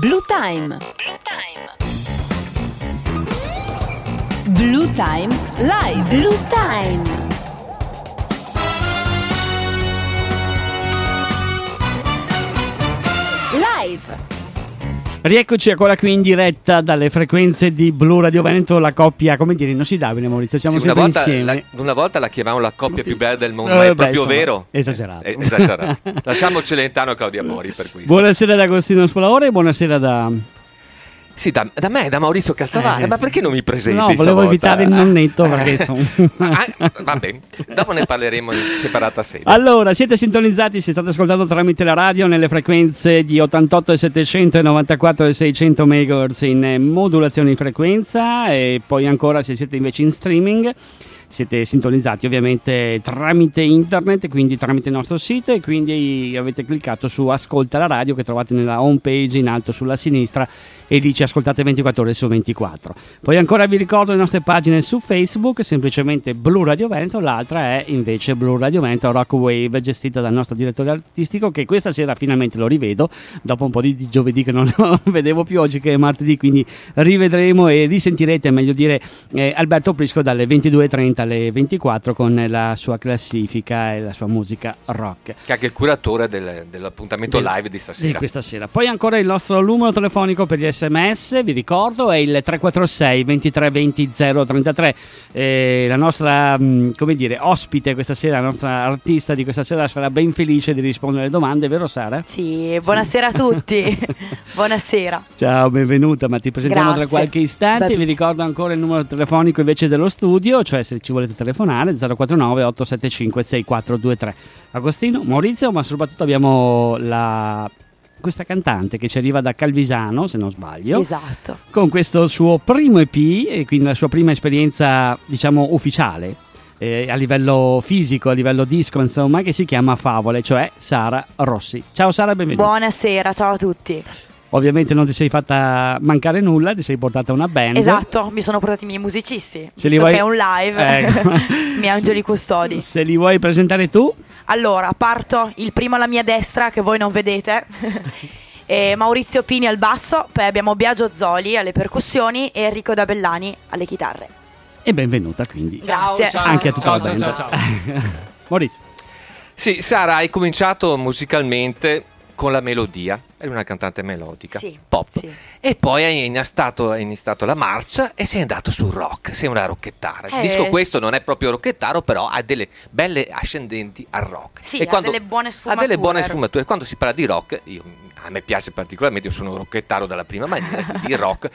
Blue Time. Blue Time Live. Blue Time. Live. Rieccoci ancora qui in diretta dalle frequenze di Blu Radio Veneto, la coppia, come dire, inossidabile, Maurizio, siamo sempre insieme. Una volta la chiamavamo la coppia più bella del mondo, ma è proprio insomma, vero? Esagerato. Lasciamo Celentano e Claudia Mori per questo. Buonasera da Agostino Spolaore e buonasera da... Sì, da me, da Maurizio Calzavaglia, ma perché non mi presenti? No, volevo evitare il nonnetto perché insomma... Vabbè, dopo ne parleremo in separata sede. Allora, siete sintonizzati, si state ascoltando tramite la radio nelle frequenze di 88 e 700 e 94 e 600 MHz in modulazione di frequenza, e poi ancora se siete invece in streaming siete sintonizzati ovviamente tramite internet, quindi tramite il nostro sito, e quindi avete cliccato su Ascolta la radio che trovate nella home page in alto sulla sinistra e dice ascoltate 24 ore su 24. Poi ancora vi ricordo le nostre pagine su Facebook, semplicemente Blu Radio Veneto, l'altra è invece Blu Radio Veneto Rock Wave, gestita dal nostro direttore artistico, che questa sera finalmente lo rivedo dopo un po' di giovedì che non lo vedevo più, oggi che è martedì, quindi rivedremo e risentirete, meglio dire, Alberto Prisco dalle 22:30 alle 24 con la sua classifica e la sua musica rock, che è anche il curatore dell'appuntamento live di stasera. Di questa sera. Poi ancora il nostro numero telefonico per gli SMS, vi ricordo, è il 346 23 20 033. La nostra, come dire, ospite questa sera, la nostra artista di questa sera sarà ben felice di rispondere alle domande, vero Sara? Sì, buonasera a tutti. Buonasera. Ciao, benvenuta, ma ti presentiamo Grazie. tra qualche istante. Vi ricordo ancora il numero telefonico invece dello studio, cioè se ci volete telefonare 049 875 6423. Agostino, Maurizio, ma soprattutto abbiamo questa cantante che ci arriva da Calvisano, se non sbaglio. Esatto. Con questo suo primo EP e quindi la sua prima esperienza, diciamo, ufficiale a livello fisico, a livello disco, insomma, che si chiama Favole, cioè Sara Rossi. Ciao Sara, benvenuta. Buonasera, ciao a tutti. Ovviamente non ti sei fatta mancare nulla, ti sei portata una band. Esatto, mi sono portati i miei musicisti, Se visto vuoi... che è un live, ecco. i miei angeli custodi. Se li vuoi presentare tu? Allora, parto, il primo alla mia destra, che voi non vedete, è Maurizio Pini al basso, poi abbiamo Biagio Zoli alle percussioni e Enrico Dabellani alle chitarre. E benvenuta quindi. Grazie. Anche a tutta la band. Ciao. Maurizio. Sì, Sara, hai cominciato musicalmente con la melodia, eri una cantante melodica, Sì, pop, sì. e poi hai iniziato la marcia e sei andato sul rock, sei una rocchettara. Il disco questo non è proprio rocchettaro, però ha delle belle ascendenti al rock. Sì, e ha delle buone sfumature. Ha delle buone sfumature. Quando si parla di rock, a me piace particolarmente, io sono un rocchettaro dalla prima maniera, il rock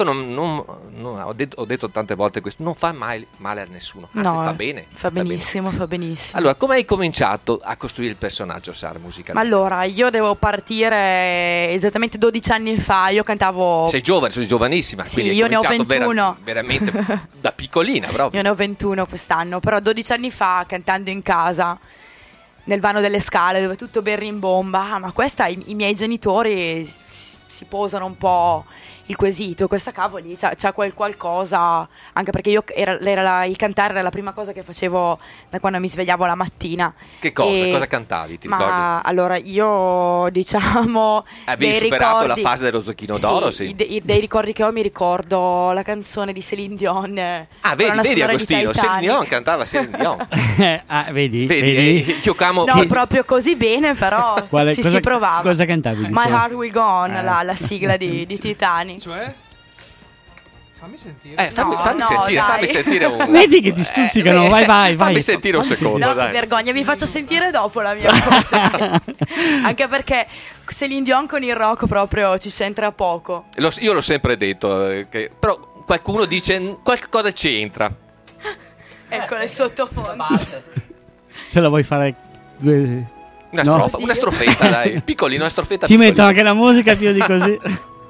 ho detto tante volte questo, non fa mai male a nessuno, anzi fa bene. Fa benissimo. Allora, come hai cominciato a costruire il personaggio, Sara, musicalmente? Ma allora, io devo partire esattamente 12 anni fa, io cantavo... Sei giovane, sono giovanissima. Sì, quindi io ne ho 21. Veramente da piccolina proprio. Io ne ho 21 quest'anno, però 12 anni fa, cantando in casa, nel vano delle scale, dove tutto berimbomba, ma questa, i miei genitori si posano un po' il quesito, questa cavoli, c'ha qualcosa, anche perché io il cantare era la prima cosa che facevo da quando mi svegliavo la mattina. Che cosa? Cosa cantavi? Ti ricordi? Allora, io diciamo... Avevi superato la fase dello Zocchino d'Oro? Sì, dei ricordi che ho, mi ricordo la canzone di Céline Dion. Vedi Agostino, Céline Dion cantava Céline Dion. Vedi? Chiocamo. No, proprio così bene, però si provava. Cosa cantavi? My Heart Will Go On, la sigla di Titani. Cioè? Fammi sentire. Fammi sentire un... Vedi che ti stuzzicano, vai. Fammi sentire un secondo, No, dai. che vergogna, vi faccio sentire dopo la mia voce. Anche perché Céline Dion con il rock proprio ci c'entra poco. Io l'ho sempre detto, però qualcuno dice qualcosa c'entra. Ecco, il sottofondo. Se la vuoi fare... Una strofetta, dai. Piccolino, una strofetta. Ti metto anche la musica più di così.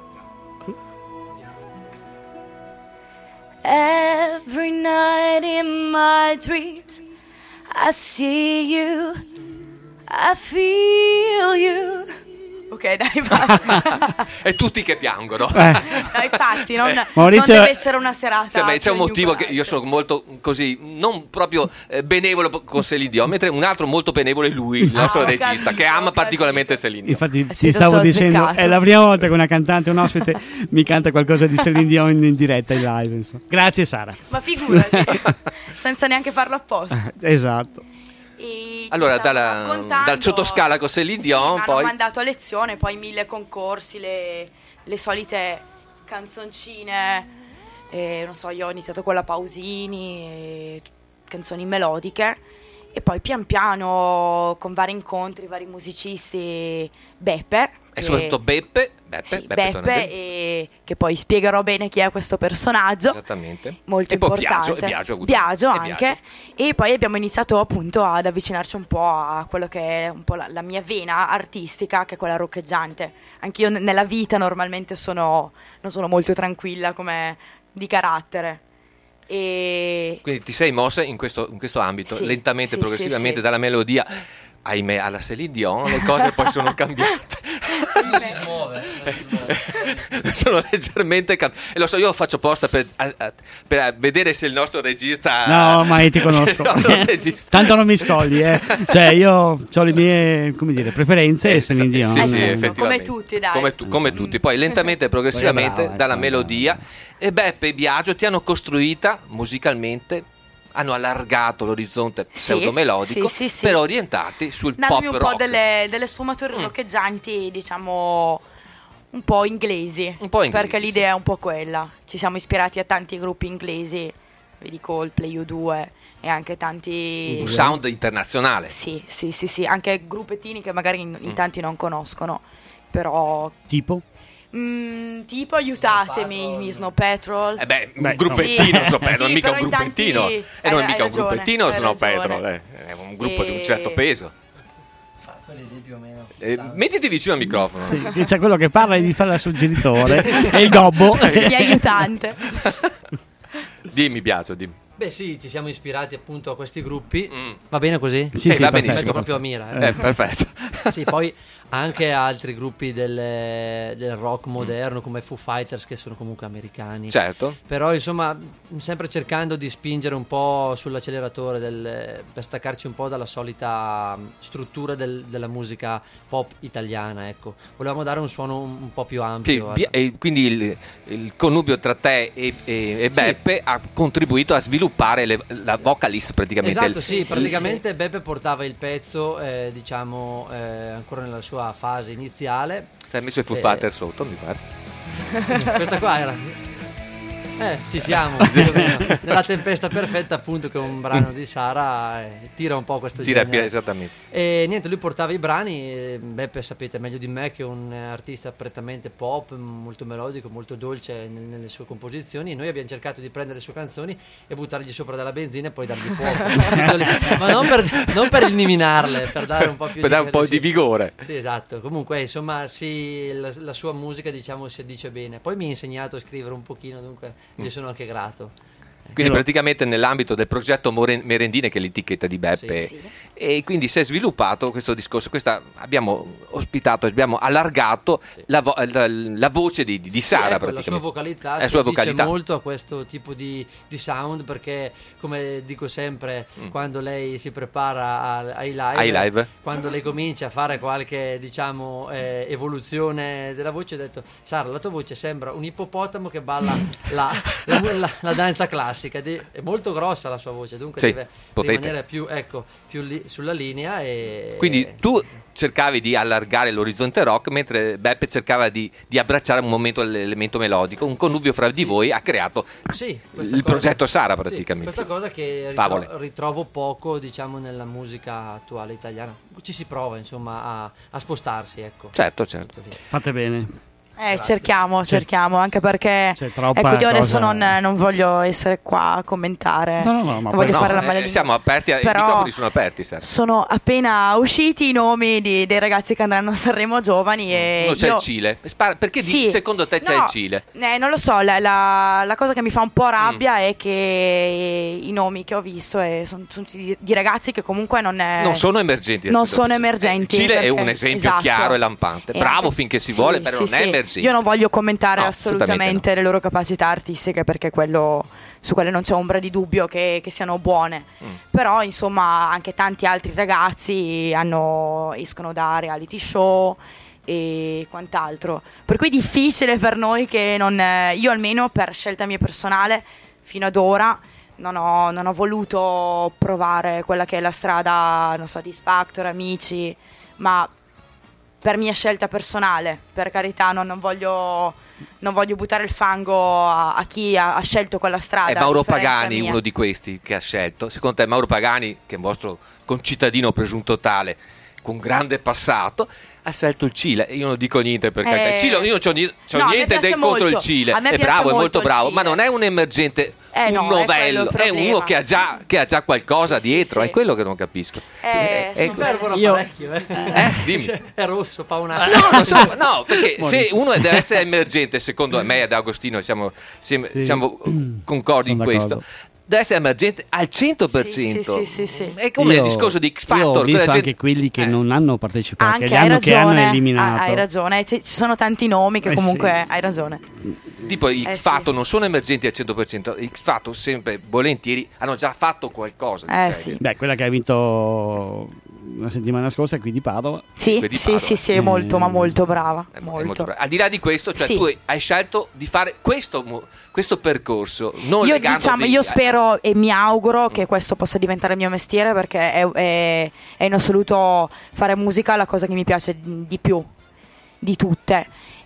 Every night in my dreams I see you, I feel you, Ok, dai, basta. E tutti che piangono. No, infatti, non Maurizio- deve essere una serata. Sì, ma c'è un motivo che coniugale. io sono molto così, non proprio benevolo con Celine Dion, mentre un altro molto benevolo è lui, il nostro ho regista, capito, che ama ho particolarmente capito. Celine Dion. Infatti Sì, ti te stavo ci ho dicendo, azzeccato. è la prima volta che una cantante, un ospite, mi canta qualcosa di Celine Dion in diretta, in live. Insomma. Grazie Sara. Ma figurati, senza neanche farlo apposta. Esatto. E Allora, ti stavo dal raccontando- sottoscala con Celine Dion, mi hanno poi mandato a lezione, poi 1000 concorsi, le solite canzoncine, non so, io ho iniziato con la Pausini, canzoni melodiche, e poi pian piano con vari incontri, vari musicisti, Beppe. e soprattutto Beppe Sì, Beppe Tonelli. e che poi spiegherò bene chi è questo personaggio. Esattamente. Molto E poi importante. Biagio ha avuto- Biagio e anche. Biagio. E poi abbiamo iniziato appunto ad avvicinarci un po' a quello che è un po' la mia vena artistica, che è quella roccheggiante. Anch'io nella vita normalmente non sono molto tranquilla come di carattere. E Quindi ti sei mossa in questo ambito, Sì, lentamente, sì, progressivamente, sì. dalla melodia, ahimè, alla Celine Dion, le cose poi sono cambiate. Si muove. Sono leggermente cambiate. E lo so, io faccio apposta per vedere se il nostro regista... No, ma io ti se il conosco. nostro regista- Tanto non mi scogli, Cioè, io ho le mie, come dire, preferenze e Celine Dion. sì, sì, certo, effettivamente. come tutti, dai. Come tutti. Poi lentamente e progressivamente, Poi è brava, dalla insomma. melodia, e Beppe e Biagio ti hanno costruita musicalmente, hanno allargato l'orizzonte Sì, pseudomelodico sì, sì, sì. per orientarti sul Dandomi pop un po' rock. delle sfumature roccheggianti, diciamo un po' inglesi. Un po' inglesi, perché sì. l'idea è un po' quella. Ci siamo ispirati a tanti gruppi inglesi, vedi Coldplay, U2 e anche tanti... Un sound internazionale. Sì, anche gruppettini che magari in tanti non conoscono, però... Tipo? tipo aiutatemi, gli Snow Patrol. Beh, un Beh, gruppettino, sì. Snow Patrol, non è Sì, mica un però in tanti- gruppettino. E non è hai mica un ragione, gruppettino, hai Snow ragione. Patrol, è un gruppo di un certo E- peso. Quelli lì più o meno. Mettiti vicino al microfono. Sì, che c'è quello che parla e gli fa da suggeritore e il gobbo. Mio aiutante. Dimmi, Biagio, dimmi. Beh sì, ci siamo ispirati appunto a questi gruppi. Mm. Va bene così? Sì, va perfetto. benissimo. Perfetto, proprio a mira. Perfetto. Sì, poi anche altri gruppi del rock moderno come Foo Fighters, che sono comunque americani. Certo. Però insomma sempre cercando di spingere un po' sull'acceleratore per staccarci un po' dalla solita struttura della musica pop italiana, ecco. Volevamo dare un suono un po' più Sì, ampio. e quindi il connubio tra te e Beppe ha contribuito a sviluppare la vocalist praticamente. Esatto, sì, Sì, praticamente Beppe portava il pezzo, diciamo, ancora nella sua fase iniziale. Ti hai messo i Foo Fighters sotto, mi pare. Questa qua era... ci siamo, più o meno. Nella tempesta perfetta, appunto, che è un brano di Sara, tira un po' questo genere. Esattamente. E niente, lui portava i brani, Beppe sapete meglio di me che è un artista prettamente pop, molto melodico, molto dolce nelle sue composizioni, e noi abbiamo cercato di prendere le sue canzoni e buttargli sopra della benzina e poi dargli fuoco. Ma non per eliminarle, per dare un po' più Per dare un po' di vigore. Sì, esatto. Comunque, insomma, sì, la sua musica, diciamo, si addice bene. Poi mi ha insegnato a scrivere un pochino, dunque gli sono anche grato. Quindi praticamente nell'ambito del progetto Merendine, che è l'etichetta di Beppe, Sì. e quindi si è sviluppato questo discorso. Abbiamo ospitato, abbiamo allargato la voce di Sara, Ecco, la sua praticamente. vocalità La si sua addice vocalità. molto a questo tipo di sound, perché come dico sempre, quando lei si prepara ai live, quando lei comincia a fare qualche, diciamo, evoluzione della voce, ho detto: Sara, la tua voce sembra un ippopotamo che balla la danza classica. È molto grossa la sua voce, dunque Sì, deve potete. rimanere più sulla linea. E Quindi tu cercavi di allargare l'orizzonte rock, mentre Beppe cercava di abbracciare un momento l'elemento melodico. Un connubio fra di voi ha creato sì, questa il cosa- progetto Sara, sì, praticamente. questa cosa che Favole. ritrovo poco, diciamo, nella musica attuale italiana. Ci si prova, insomma, a spostarsi, ecco. Certo. Tutto lì. Fate bene. cerchiamo, anche perché io adesso non voglio essere qua a commentare, non voglio fare la maledetta. Siamo aperti, i microfoni sono aperti. Sono appena usciti i nomi dei ragazzi che andranno a Sanremo giovani e c'è il Cile. Perché secondo te c'è il Cile? Non lo so, la cosa che mi fa un po' rabbia è che i nomi che ho visto sono tutti di ragazzi che comunque non sono emergenti. Non sono emergenti. Il Cile è un esempio chiaro e lampante. Bravo finché si vuole, però non è emergente. Io non voglio commentare assolutamente le loro capacità artistiche, perché su quelle non c'è ombra di dubbio che siano buone. Però insomma anche tanti altri ragazzi escono da reality show e quant'altro, per cui è difficile per noi che io almeno per scelta mia personale fino ad ora non ho voluto provare quella che è la strada, non so, X Factor, Amici, ma per mia scelta personale, per carità, non voglio buttare il fango a chi ha scelto quella strada. È Mauro Pagani uno di questi che ha scelto? Secondo te Mauro Pagani, che è un vostro concittadino presunto tale, con grande passato, ha scelto il Cile? Io non dico niente perché Cile, io non c'ho niente contro il Cile, è bravo, è molto bravo, ma non è un emergente, un novello, è uno che ha già qualcosa dietro, è quello che non capisco. Servono parecchio, dimmi. È rosso, paonato. No, perché se uno deve essere emergente, secondo me ed Agostino siamo concordi in questo, deve essere emergente al 100%. Sì. È come il discorso di X Factor. Io ho visto anche quelli che non hanno partecipato, anche, che hanno eliminato. Hai ragione, ci sono tanti nomi che comunque hai ragione. Tipo X Factor non sono emergenti al 100%, X Factor sempre volentieri hanno già fatto qualcosa. Beh, quella che ha vinto una settimana scorsa qui di Padova. Sì, è molto, ma molto brava. Molto brava. Al di là di questo, tu hai scelto di fare questo percorso. Io spero e mi auguro che questo possa diventare il mio mestiere, perché è in assoluto fare musica la cosa che mi piace di più di tutte.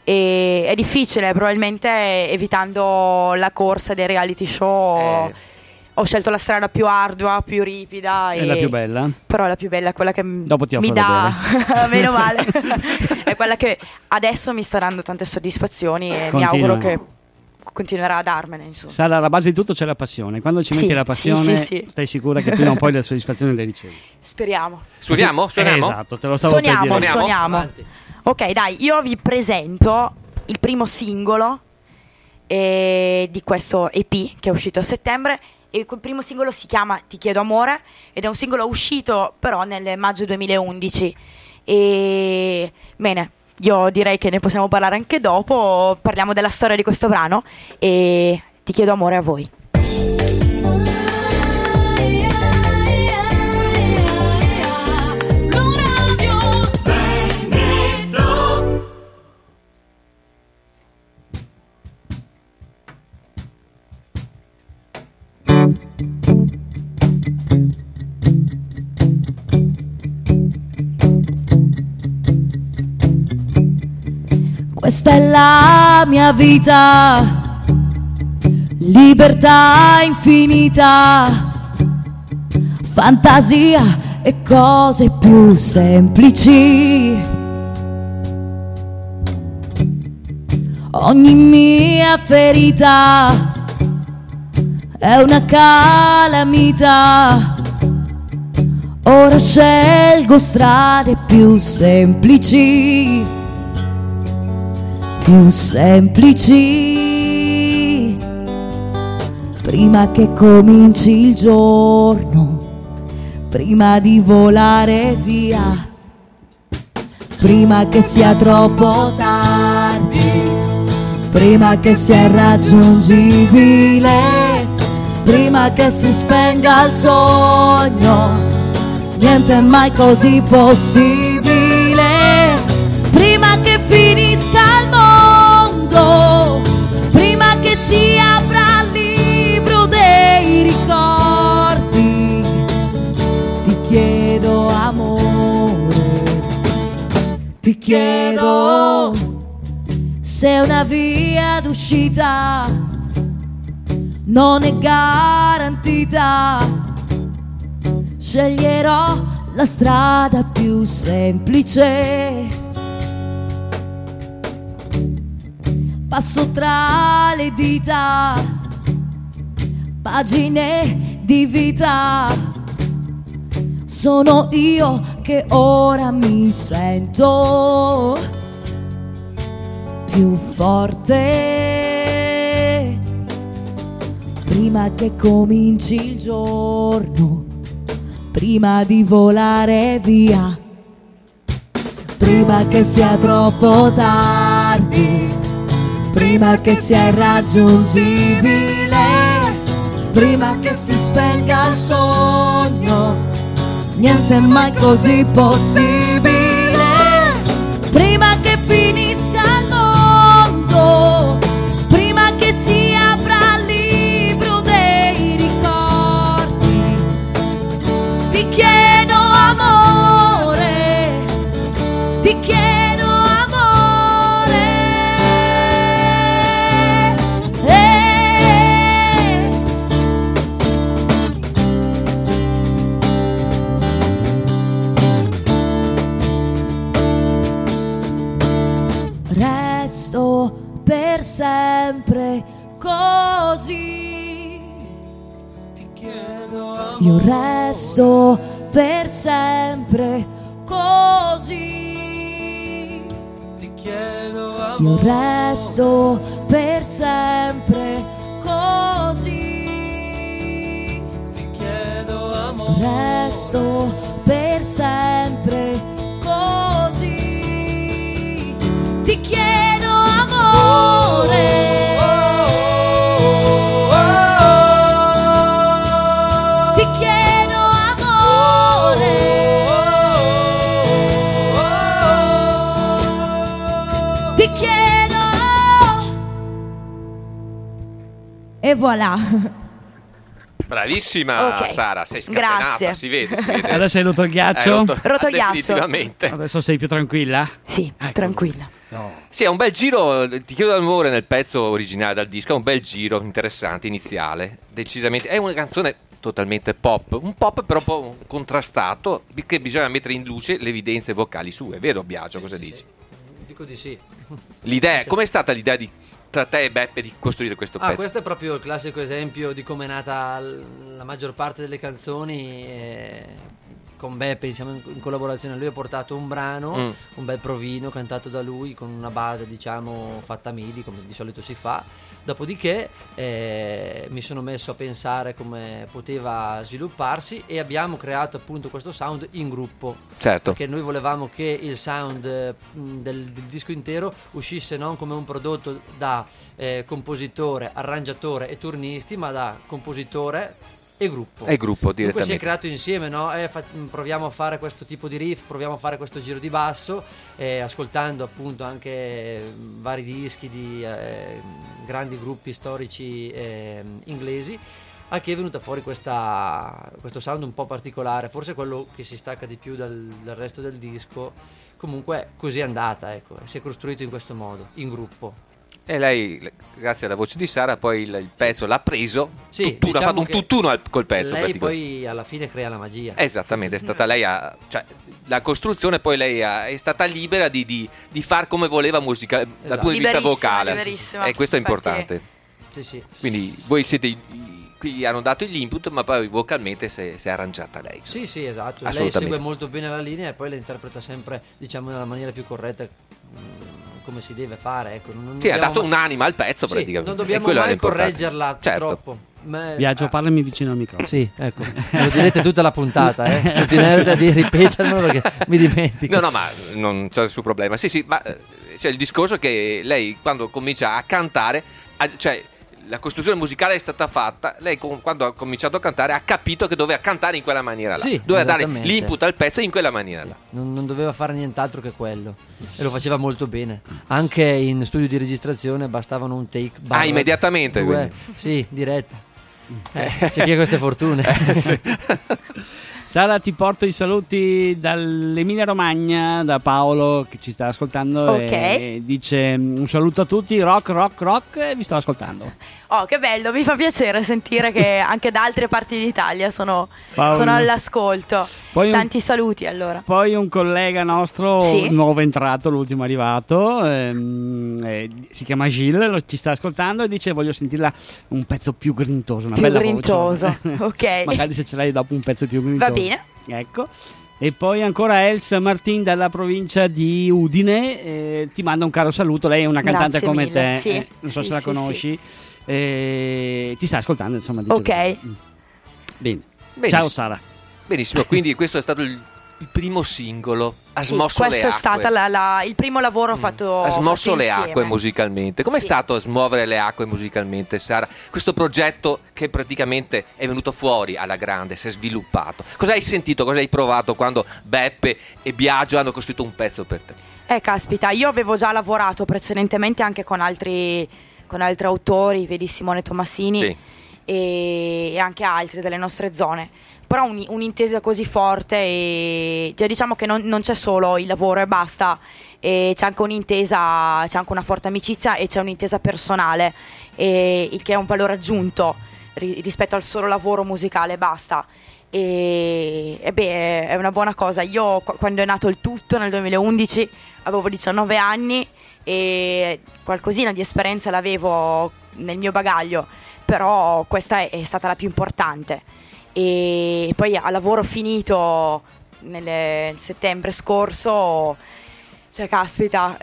E è difficile, probabilmente evitando la corsa dei reality show. Ho scelto la strada più ardua, più ripida. È la più bella. Però la più bella è quella che dopo ti mi dà meno male. È quella che adesso mi sta dando tante soddisfazioni e mi auguro che continuerà a darmene, insomma. Sarà alla base di tutto c'è la passione. Quando ci metti la passione, stai sicura che prima o poi le soddisfazioni le ricevi. Speriamo. Suoniamo? Esatto, te lo stavo per dire. Suoniamo. Ok, dai, io vi presento il primo singolo di questo EP che è uscito a settembre. E quel primo singolo si chiama Ti chiedo amore ed è un singolo uscito però nel maggio 2011. E bene, io direi che ne possiamo parlare anche dopo. Parliamo della storia di questo brano e Ti chiedo amore a voi. Questa è la mia vita, libertà infinita, fantasia e cose più semplici. Ogni mia ferita è una calamita. Ora scelgo strade più semplici. Più semplici, prima che cominci il giorno, prima di volare via, prima che sia troppo tardi, prima che sia irraggiungibile, prima che si spenga il sogno, niente è mai così possibile, prima che finisca il mondo, prima che si apra il libro dei ricordi. Ti chiedo amore, ti chiedo se una via d'uscita non è garantita. Sceglierò la strada più semplice. passo tra le dita, pagine di vita. Sono io che ora mi sento più forte. Prima che cominci il giorno, prima di volare via, prima che sia troppo tardi, prima che sia irraggiungibile, prima che si spenga il sogno, niente è mai così possibile. Prima che finisca il mondo, prima che si apra il libro dei ricordi, ti chiedo amore, ti chiedo amore. Resto per sempre così. Ti chiedo amore. Io resto per sempre così. Ti chiedo amore. Io resto per sempre così. Ti chiedo amore. Resto per sempre così. Ti chiedo amore. Ti chiedo amore. Ti chiedo. E voilà. Bravissima, Ok. Sara, sei scatenata, Grazie. si vede, si vede. Adesso hai rotto il ghiaccio? Rotto il ghiaccio. Definitivamente. Adesso sei più tranquilla? Sì, Ecco. tranquilla. Sì, è un bel giro, ti chiedo amore nel pezzo originale dal disco, è un bel giro interessante, iniziale, decisamente, è una canzone totalmente pop, un pop però un po' contrastato, che bisogna mettere in luce le evidenze vocali sue, vero Biagio, cosa dici? Sì. Dico di sì. L'idea, com'è stata l'idea tra te e Beppe di costruire questo pezzo? Questo è proprio il classico esempio di come è nata la maggior parte delle canzoni. Con Beppe, diciamo, in collaborazione. Lui ha portato un brano, un bel provino cantato da lui con una base, diciamo, fatta MIDI come di solito si fa. Dopodiché mi sono messo a pensare come poteva svilupparsi e abbiamo creato appunto questo sound in gruppo. Certo. Perché noi volevamo che il sound del disco intero uscisse non come un prodotto da compositore, arrangiatore e turnisti, ma da compositore e gruppo. E gruppo Dunque direttamente. si è creato insieme, no? Proviamo a fare questo tipo di riff, proviamo a fare questo giro di basso, ascoltando appunto anche vari dischi di grandi gruppi storici inglesi, a che è venuta fuori questo sound un po' particolare, forse quello che si stacca di più dal resto del disco. Comunque così è andata, ecco, si è costruito in questo modo, in gruppo. E lei, grazie alla voce di Sara, poi il pezzo l'ha preso, Sì, ha diciamo fatto un che tutt'uno col pezzo. Lei praticamente. poi alla fine crea la magia. Esattamente, è stata lei cioè, la costruzione, poi lei è stata libera di far come voleva musica dal Esatto. punto di vista Liberissima, vocale. liberissima. E questo è Infatti- importante. Sì, sì. Quindi voi siete qui hanno dato l'input, ma poi vocalmente si è arrangiata lei. Sì, sì, esatto. Lei Assolutamente. segue molto bene la linea e poi la interpreta sempre, diciamo, nella maniera più corretta, come si deve fare. Ecco. Non Sì, ha dobbiamo dato un'anima al pezzo Sì, praticamente. non E dobbiamo quello era mai importante. correggerla Certo. troppo. Viaggio, parlami vicino al microfono. Sì, ecco, lo direte tutta la puntata, continuerete a ripetermelo perché mi dimentico. No, ma non c'è nessun problema. Sì, ma c'è il discorso che lei quando comincia a cantare, cioè la costruzione musicale è stata fatta, lei quando ha cominciato a cantare ha capito che doveva cantare in quella maniera là, Sì, doveva dare esattamente. l'input al pezzo in quella maniera là. Non doveva fare nient'altro che quello e lo faceva molto bene. Anche in studio di registrazione bastavano un take Immediatamente, due, quindi. sì, diretta. C'è chi ha queste fortune. Sì. Sara, ti porto i saluti dall'Emilia Romagna, da Paolo che ci sta ascoltando. Ok. E dice un saluto a tutti, rock, rock, rock, e vi sto ascoltando. Oh, che bello, mi fa piacere sentire che anche da altre parti d'Italia sono all'ascolto. Tanti saluti allora. Poi un collega nostro, Sì? nuovo entrato, l'ultimo arrivato, si chiama Gilles, ci sta ascoltando e dice voglio sentirla un pezzo più grintoso, una Più bella grintoso, voce. ok. Magari se ce l'hai dopo un pezzo più grintoso. Va bene. Ecco. E poi ancora Elsa Martin dalla provincia di Udine, ti manda un caro saluto, lei è una cantante Grazie come mille, te, sì. non so Sì, se la sì, conosci, ti sta ascoltando insomma. Dice Ok. così. Bene. Benissimo. Ciao Sara. Benissimo, quindi questo è stato il primo singolo. Ha Sì, smosso le questo acque. è stato il primo lavoro fatto. Ha smosso fatto le insieme. acque musicalmente. Com'è Sì. stato smuovere le acque musicalmente, Sara? Questo progetto che praticamente è venuto fuori alla grande, si è sviluppato. Cosa hai sentito, cosa hai provato quando Beppe e Biagio hanno costruito un pezzo per te? Caspita, io avevo già lavorato precedentemente anche con altri autori, vedi Simone Tomassini Sì. e anche altri delle nostre zone. Però un'intesa così forte e cioè, diciamo che non c'è solo il lavoro e basta, e c'è anche un'intesa, c'è anche una forte amicizia e c'è un'intesa personale, il che è un valore aggiunto rispetto al solo lavoro musicale e basta. E beh, è una buona cosa. Io quando è nato il tutto nel 2011 avevo 19 anni e qualcosina di esperienza l'avevo nel mio bagaglio, però questa è stata la più importante. E poi a lavoro finito nel settembre scorso, cioè caspita,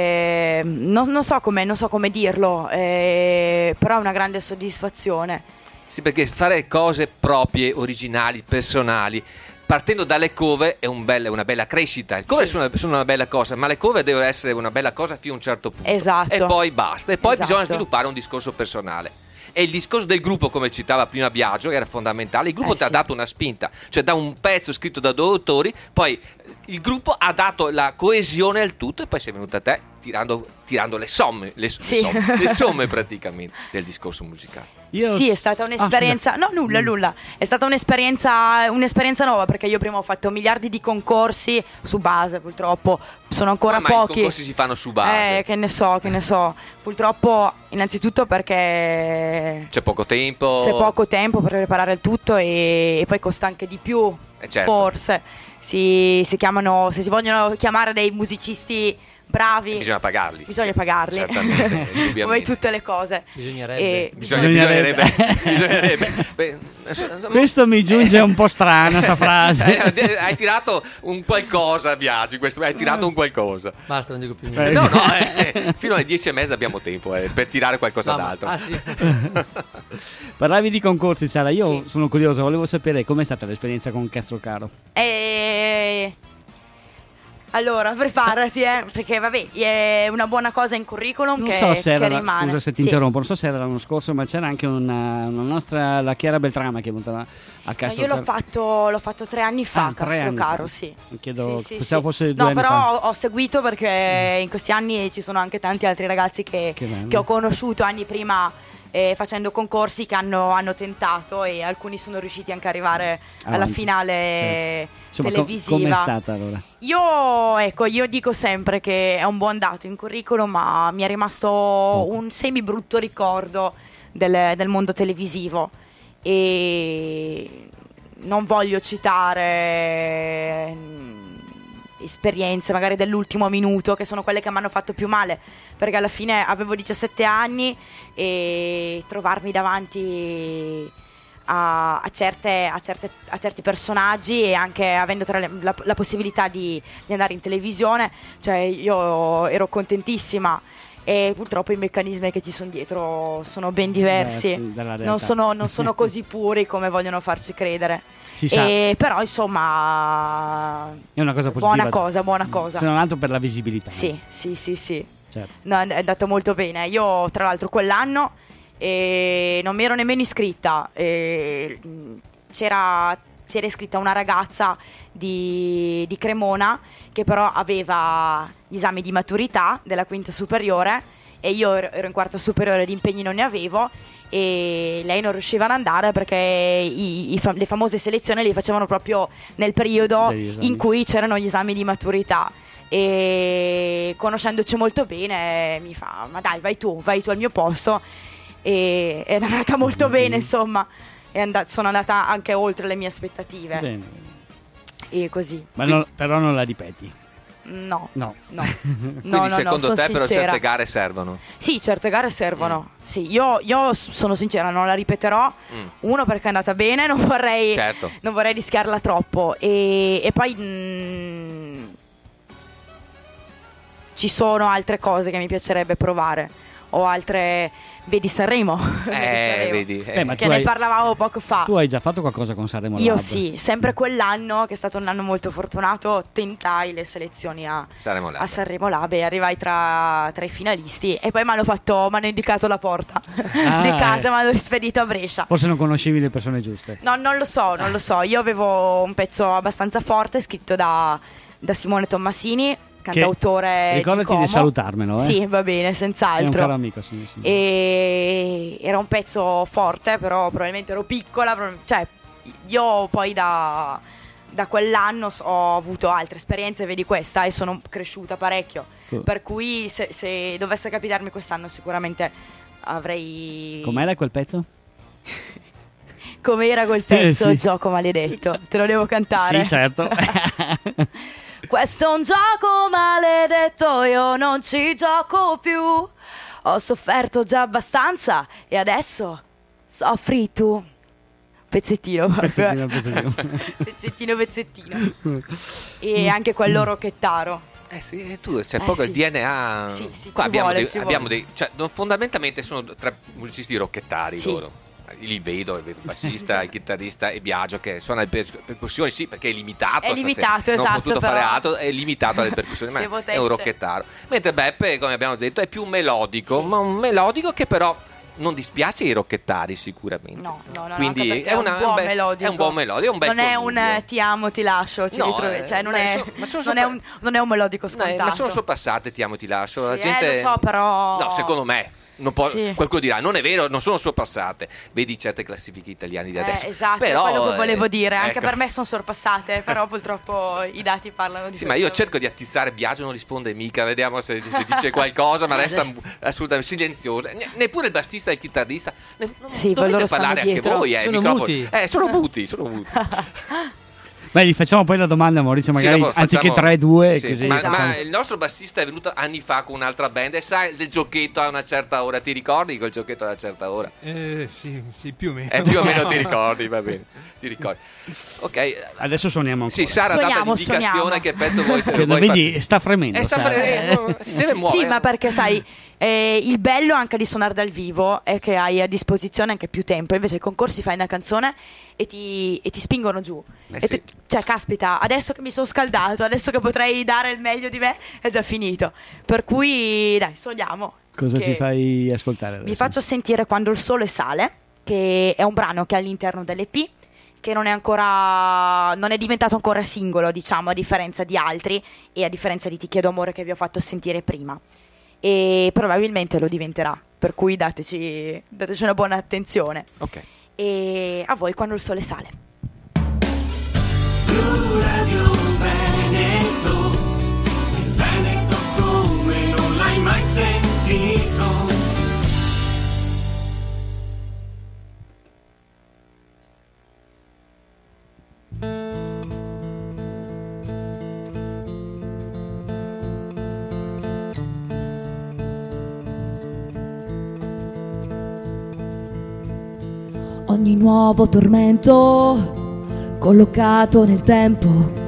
non so come dirlo, però è una grande soddisfazione. Sì, perché fare cose proprie, originali, personali, partendo dalle cover è una bella crescita. Le cover sono una bella cosa, ma le cover deve essere una bella cosa fino a un certo punto. Esatto. E poi basta. E poi Esatto. bisogna sviluppare un discorso personale. E il discorso del gruppo, come citava prima Biagio, era fondamentale. Il gruppo ti ha sì. dato una spinta, cioè da un pezzo scritto da 2 autori, poi il gruppo ha dato la coesione al tutto e poi sei venuta a te tirando le somme, le somme praticamente del discorso musicale. Sì, è stata un'esperienza. No, nulla. È stata un'esperienza nuova, perché io prima ho fatto miliardi di concorsi su base, purtroppo sono ancora Come mai pochi. i concorsi si fanno su base? Che ne so. Purtroppo, innanzitutto perché C'è poco tempo. c'è poco tempo per preparare il tutto e poi costa anche di più. Certo. Forse si chiamano, se si vogliono chiamare dei musicisti bravi, Bisogna pagarli. Certamente, indubbiamente. come tutte le cose. Bisognerebbe. Bisognerebbe. Beh, Questo mi giunge un po' strana sta frase. Hai tirato un qualcosa, Biagio, hai tirato un qualcosa. Basta, non dico più niente. No, fino alle 10:30 abbiamo tempo per tirare qualcosa d'altro. Ah sì. Parlavi di concorsi, Sara, io Sì. sono curioso, volevo sapere com'è stata l'esperienza con Castro Caro. Allora, preparati, perché vabbè, è una buona cosa in curriculum Non che, so se che era, rimane. scusa se ti Sì. interrompo, non so se era l'anno scorso, ma c'era anche una nostra, la Chiara Beltrama, che è venuta a No, Castro io Caro. l'ho fatto 3 anni fa, 3 Castro anni Caro, fa. sì. Chiedo, Sì, pensavo fosse 2 No, anni però fa. ho seguito perché in questi anni ci sono anche tanti altri ragazzi che bello. ho conosciuto anni prima facendo concorsi che hanno tentato, e alcuni sono riusciti anche ad arrivare alla Avanti. finale Insomma, televisiva. com'è stata allora? Io dico sempre che è un buon dato in curriculum, ma mi è rimasto un semi brutto ricordo del mondo televisivo, e non voglio citare esperienze magari dell'ultimo minuto, che sono quelle che mi hanno fatto più male, perché alla fine avevo 17 anni e trovarmi davanti a certi personaggi, e anche avendo la possibilità di andare in televisione, cioè io ero contentissima, e purtroppo i meccanismi che ci sono dietro sono ben diversi, dalla realtà. non sono così puri come vogliono farci credere. Si sa, Però insomma è una cosa positiva. buona cosa. Se non altro per la visibilità. Sì. Certo. No, è andato molto bene. Io tra l'altro quell'anno non mi ero nemmeno iscritta, si era iscritta una ragazza di Cremona, che però aveva gli esami di maturità della quinta superiore, e io ero in quarta superiore, di impegni non ne avevo, e lei non riusciva ad andare perché le famose selezioni le facevano proprio nel periodo in cui c'erano gli esami di maturità. E conoscendoci molto bene mi fa: ma dai, vai tu al mio posto, e è andata molto bene, insomma, sono andata anche oltre le mie aspettative. Bene. E così. Ma però non la ripeti? No. Quindi secondo te però certe gare servono? Sì, certe gare servono. Sì, io sono sincera, non la ripeterò. Uno, perché è andata bene, non vorrei rischiarla troppo, e poi ci sono altre cose che mi piacerebbe provare, o altre, vedi Sanremo, ma che ne parlavamo poco fa. Tu hai già fatto qualcosa con Sanremo Lab? Io sì, sempre quell'anno, che è stato un anno molto fortunato, tentai le selezioni a Sanremo Lab e arrivai tra i finalisti, e poi mi hanno indicato la porta di casa, mi hanno rispedito a Brescia. Forse non conoscevi le persone giuste? No, non lo so. Io avevo un pezzo abbastanza forte scritto da Simone Tommasini, cantautore. Ricordati di salutarmelo, Sì, va bene, senz'altro. È un caro amico, sì. E era un pezzo forte, però probabilmente ero piccola, cioè io poi da quell'anno ho avuto altre esperienze, vedi questa, e sono cresciuta parecchio. Per cui se dovesse capitarmi quest'anno sicuramente avrei... Com'era quel pezzo? Com'era quel pezzo? Gioco maledetto. Te lo devo cantare? Sì, certo. Questo è un gioco maledetto, io non ci gioco più. Ho sofferto già abbastanza e adesso soffri tu. Pezzettino. Pezzettino. E anche quello rocchettaro. Sì, tu c'è poco il DNA. Sì, qua ci abbiamo vuole. fondamentalmente sono tre musicisti rocchettari loro. Li vedo il bassista, il chitarrista e Biagio che suona le percussioni, sì, perché è limitato. È limitato, non esatto. Non ho potuto fare altro, è limitato alle percussioni, ma è un rocchettaro. Mentre Beppe, come abbiamo detto, è più melodico, ma un melodico che però non dispiace ai rocchettari sicuramente. No, quindi è un buon melodico. È un buon melodico, è un bel non è connubio. un ti amo, ti lascio, cioè non è un melodico scontato. Ma sono sorpassate, ti amo, ti lascio. La Sì, gente... lo so, però... No, secondo me. Qualcuno dirà non è vero, non sono sorpassate, vedi certe classifiche italiane di adesso, esatto, però, è quello che volevo dire, anche ecco. per me sono sorpassate, però purtroppo i dati parlano di sì, questo. ma io cerco di attizzare Biagio, non risponde mica, vediamo se dice qualcosa, ma resta assolutamente silenzioso, neppure il bassista e il chitarrista. Dovete parlare anche voi, sono muti. Sono muti. Beh, gli facciamo poi la domanda, Maurizio, magari anziché 3-2 sì, così. Ma il nostro bassista è venuto anni fa con un'altra band e sai del giochetto a una certa ora, ti ricordi quel giochetto a una certa ora? Sì, più o meno. Più o meno ti ricordi, va bene, ti ricordi. Ok. Adesso suoniamo ancora. Sì, Sara ha dato l'indicazione che pezzo vuoi vedi, sta fremendo. Si deve muovere. Sì, ma perché sai, il bello anche di suonare dal vivo è che hai a disposizione anche più tempo, invece ai concorsi fai una canzone e ti spingono giù. Sì. Cioè, caspita, adesso che mi sono scaldato, adesso che potrei dare il meglio di me, è già finito. Per cui, dai, suoniamo. Cosa ci fai ascoltare adesso? Vi faccio sentire Quando il sole sale, che è un brano che è all'interno dell'EP, che non è diventato ancora singolo, diciamo, a differenza di altri e a differenza di Ti chiedo amore che vi ho fatto sentire prima. E probabilmente lo diventerà, per cui dateci una buona attenzione. Ok. E a voi Quando il sole sale. Radio Veneto, il Veneto come non l'hai mai sentito. Ogni nuovo tormento collocato nel tempo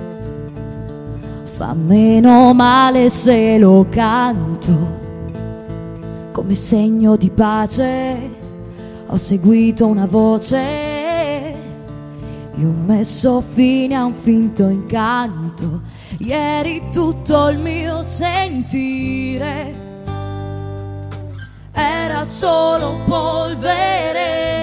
fa meno male se lo canto. Come segno di pace ho seguito una voce e ho messo fine a un finto incanto. Ieri tutto il mio sentire era solo polvere.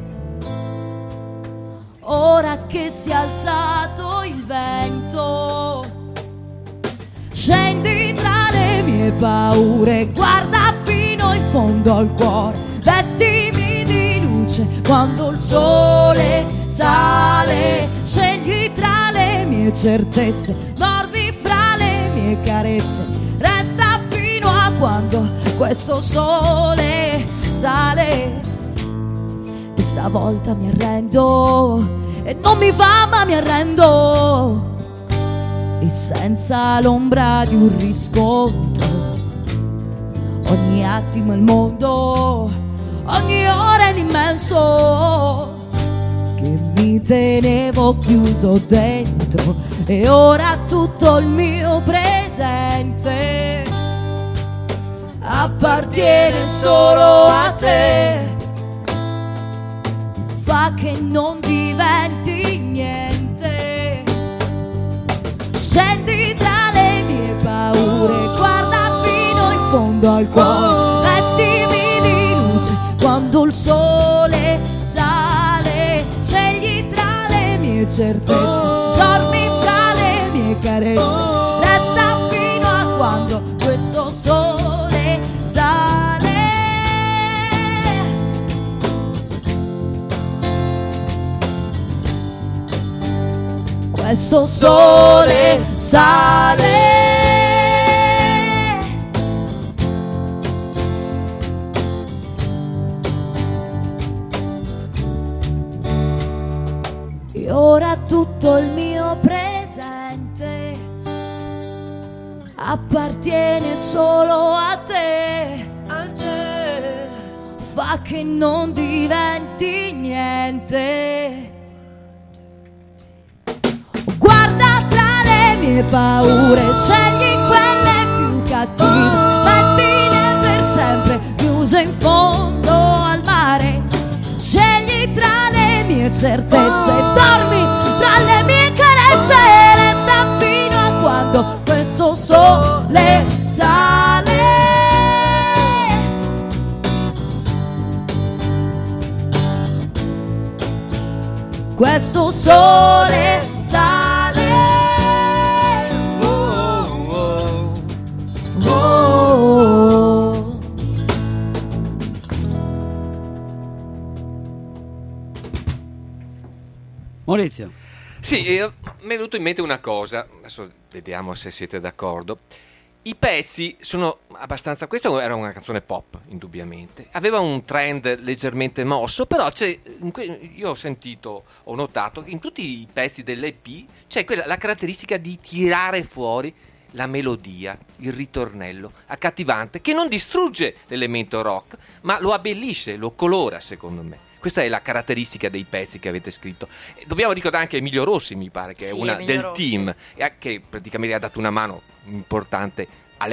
Ora che si è alzato il vento, scendi tra le mie paure, guarda fino fondo al cuore, vestimi di luce quando il sole sale, scegli tra le mie certezze, dormi fra le mie carezze, resta fino a quando questo sole sale. E stavolta mi arrendo, e non mi va ma mi arrendo, e senza l'ombra di un riscontro, ogni attimo è il mondo, ogni ora è l'immenso che mi tenevo chiuso dentro, e ora tutto il mio presente appartiene solo a te. Fa che non diventi niente, scendi tra le mie paure, guarda fino in fondo al cuore, vestimi di luce quando il sole sale, scegli tra le mie certezze, dormi fra le mie carezze, resta fino a quando questo sole sale. Questo sole sale. E ora tutto il mio presente appartiene solo a te. Fa che non diventi niente. Guarda tra le mie paure, scegli quelle più cattive, mettile per sempre chiuse in fondo al mare, scegli tra le mie certezze, dormi tra le mie carezze, resta fino a quando questo sole sale. Questo sole sale. Oh, oh, oh. Maurizio. Sì, mi è venuto in mente una cosa, adesso vediamo se siete d'accordo. I pezzi sono abbastanza... Questa era una canzone pop, indubbiamente. Aveva un trend leggermente mosso, però io ho sentito, ho notato che in tutti i pezzi dell'EP c'è la caratteristica di tirare fuori la melodia, il ritornello accattivante, che non distrugge l'elemento rock, ma lo abbellisce, lo colora, secondo me. Questa è la caratteristica dei pezzi che avete scritto. Dobbiamo ricordare anche Emilio Rossi, mi pare, che è una del Rossi. Team, che praticamente ha dato una mano importante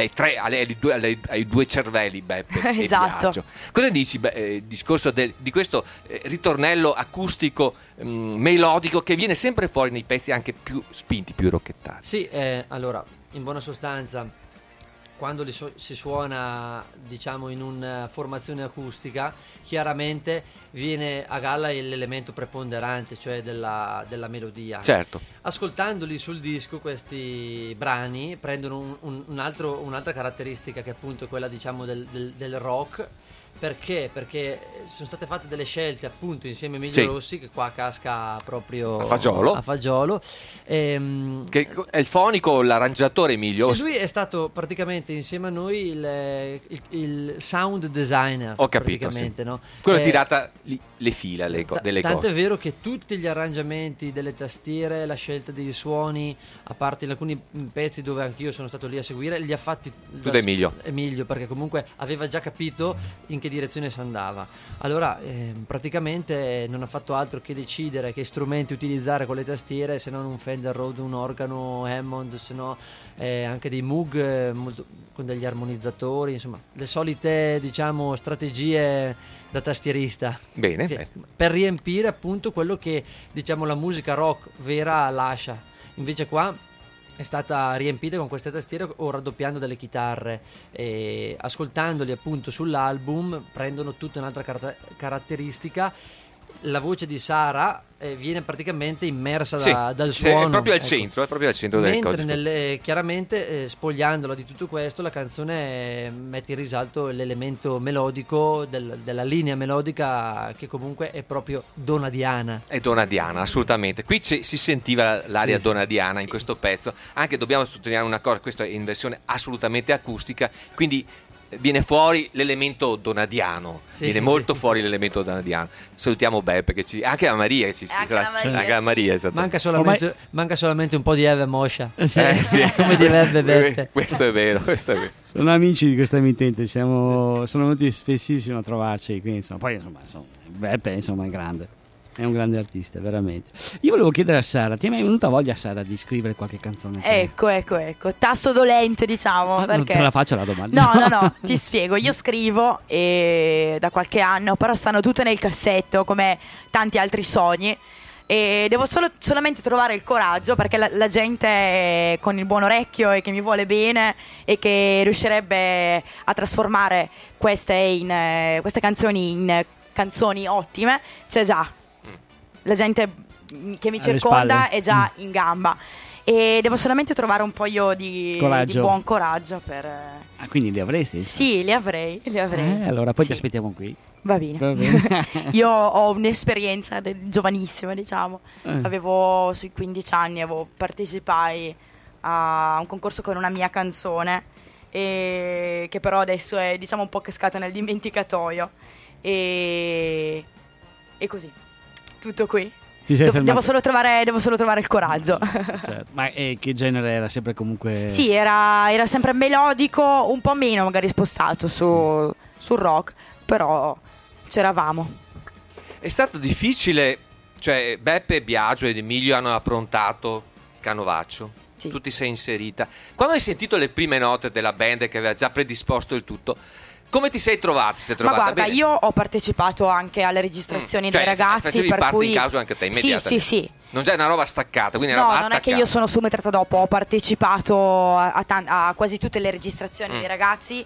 ai due cervelli, Beppe esatto. e Biagio. Cosa dici, discorso di questo ritornello acustico melodico che viene sempre fuori nei pezzi anche più spinti, più rocchettati? Sì, allora, in buona sostanza, quando si suona, diciamo, in una formazione acustica, chiaramente viene a galla l'elemento preponderante, cioè della melodia. Certo. Ascoltandoli sul disco, questi brani prendono un'altra caratteristica, che appunto è quella, diciamo, del rock. Perché? Perché sono state fatte delle scelte, appunto, insieme a Emilio Rossi, che qua casca proprio a fagiolo. Che è il fonico, l'arrangiatore Emilio. Sì, lui è stato praticamente insieme a noi il sound designer. Ho capito, praticamente, sì. No? Quello tirata le fila delle cose. Tanto è vero che tutti gli arrangiamenti delle tastiere, la scelta dei suoni, a parte in alcuni pezzi dove anch'io sono stato lì a seguire, li ha fatti Emilio, perché comunque aveva già capito in che direzione si andava. Allora praticamente non ha fatto altro che decidere che strumenti utilizzare con le tastiere, se non un Fender Rhodes, un organo Hammond, se no anche dei Moog con degli armonizzatori, insomma le solite, diciamo, strategie da tastierista. Bene. Per riempire appunto quello che, diciamo, la musica rock vera lascia. Invece qua è stata riempita con queste tastiere, o raddoppiando delle chitarre, e ascoltandoli appunto sull'album prendono tutta un'altra caratteristica la voce di Sara viene praticamente immersa dal suono. È proprio al centro, è proprio al centro del codice. Mentre chiaramente spogliandola di tutto questo, la canzone mette in risalto l'elemento melodico della linea melodica, che comunque è proprio donadiana. È donadiana, assolutamente. Qui si sentiva l'aria donadiana in questo pezzo. Anche dobbiamo sottolineare una cosa, questo è in versione assolutamente acustica, quindi viene fuori l'elemento donadiano, viene molto fuori l'elemento donadiano. Salutiamo Beppe, anche la Maria, anche la Maria, manca solamente un po' di Eve Moscia, come direbbe Beppe. Questo è vero. Sono amici di questa emittente, sono venuti spessissimo a trovarci qui, poi Beppe è grande. È un grande artista, veramente. Io volevo chiedere a Sara, ti è mai venuta voglia, Sara, di scrivere qualche canzone? Ecco. Tasto dolente, diciamo. Non te la faccio la domanda. No, ti spiego. Io scrivo da qualche anno, però stanno tutte nel cassetto, come tanti altri sogni. E devo solamente trovare il coraggio, perché la gente con il buon orecchio e che mi vuole bene e che riuscirebbe a trasformare queste canzoni in canzoni ottime, c'è già. La gente che mi circonda è già in gamba, e devo solamente trovare un po' io di buon coraggio per... quindi li avresti? Sì, li avrei. Allora poi ti aspettiamo qui. Va bene. Io ho un'esperienza giovanissima, diciamo. Avevo sui 15 anni, partecipai a un concorso con una mia canzone, che però adesso è, diciamo, un po' cascata nel dimenticatoio, e così. Tutto qui. Devo solo trovare il coraggio. Certo. Ma che genere era? Sempre comunque... Sì, era sempre melodico, un po' meno magari spostato sul rock, però c'eravamo. È stato difficile, cioè Beppe, Biagio ed Emilio hanno approntato il canovaccio. Sì. Tu ti sei inserita. Quando hai sentito le prime note della band che aveva già predisposto il tutto, come ti sei trovata? Ma guarda, bene? Io ho partecipato anche alle registrazioni dei ragazzi, facevi per parte cui... in causa anche te immediatamente. Sì. Non è una roba staccata, quindi non è che io sono subentrata dopo, ho partecipato a quasi tutte le registrazioni dei ragazzi,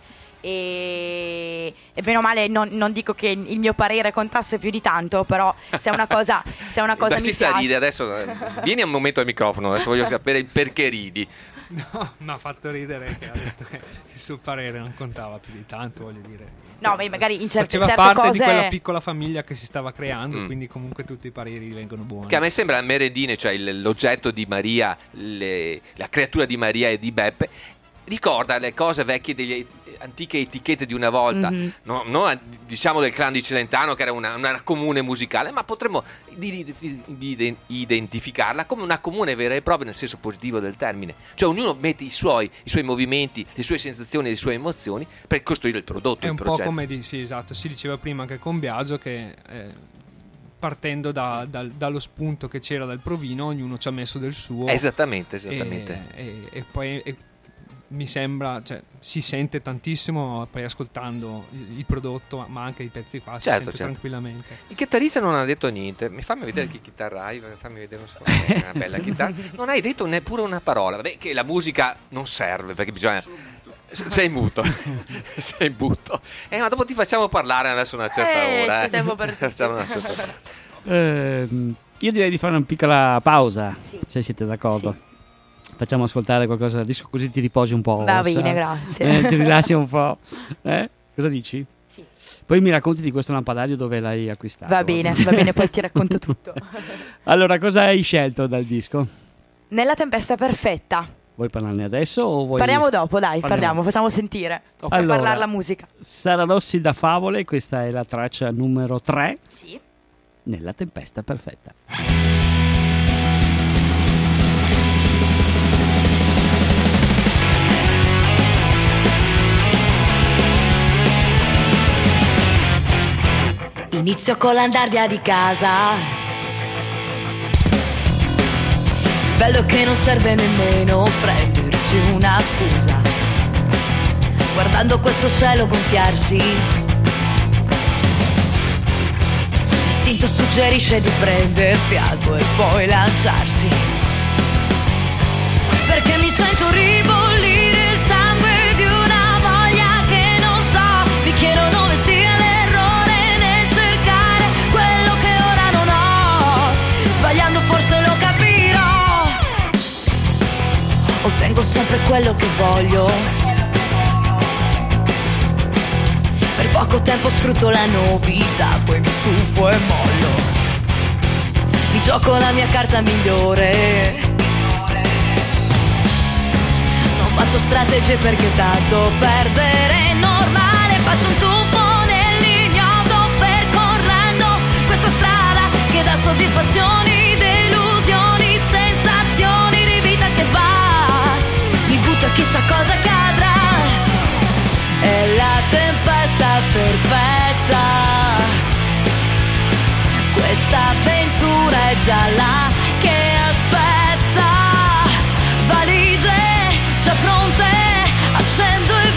e bene o male non dico che il mio parere contasse più di tanto, però se è una cosa mi piace. Ride adesso, vieni un momento al microfono, adesso voglio sapere il perché ridi. No, mi ha fatto ridere che ha detto che il suo parere non contava più di tanto, voglio dire. No, ma magari in certe parte cose... di quella piccola famiglia che si stava creando, quindi comunque tutti i pareri vengono buoni. Che a me sembra Meredine, cioè l'oggetto di Maria, la creatura di Maria e di Beppe, ricorda le cose vecchie delle antiche etichette di una volta, non diciamo del clan di Celentano, che era una comune musicale, ma potremmo identificarla come una comune vera e propria nel senso positivo del termine. Cioè ognuno mette i suoi movimenti, le sue sensazioni, le sue emozioni per costruire il prodotto. È un po' come esatto, si diceva prima anche con Biagio che partendo dallo spunto che c'era dal provino, ognuno ci ha messo del suo. Esattamente. E poi mi sembra, cioè, si sente tantissimo poi ascoltando il prodotto, ma anche i pezzi qua si sente tranquillamente. Il chitarrista non ha detto niente. Fammi vedere che chitarra hai, fammi vedere una bella chitarra. Non hai detto neppure una parola. Vabbè, che la musica non serve, perché bisogna... Sei muto. Ma dopo ti facciamo parlare adesso una certa ora. C'è tempo per io direi di fare una piccola pausa, se siete d'accordo. Sì. Facciamo ascoltare qualcosa dal disco, così ti riposi un po'. Va bene, grazie. Ti rilassi un po'. Cosa dici? Sì. Poi mi racconti di questo lampadario, dove l'hai acquistato. Va bene, poi ti racconto tutto. Allora, cosa hai scelto dal disco? Nella tempesta perfetta. Vuoi parlarne adesso o vuoi... Parliamo dopo, dai, facciamo sentire. Allora, parlare la musica. Sara Rossi da Favole, questa è la traccia numero 3. Sì. Nella tempesta perfetta. Inizio con l'andar via di casa, bello che non serve nemmeno prendersi una scusa, guardando questo cielo gonfiarsi, l'istinto suggerisce di prendere fiato e poi lanciarsi, perché mi sento ribollire il sangue di una voglia che non so, mi chiedo dove sia l'errore nel cercare quello che ora ottengo sempre quello che voglio. Per poco tempo sfrutto la novità, poi mi stufo e mollo. Mi gioco la mia carta migliore. Non faccio strategie perché tanto perdere è normale. Faccio un tuffo nell'ignoto percorrendo questa strada che dà soddisfazioni, delusioni, sensazioni di vita che va. Mi butto e chissà cosa accadrà. È la tempesta perfetta. Questa avventura è già là che aspetta. Valigie già pronte, accendo e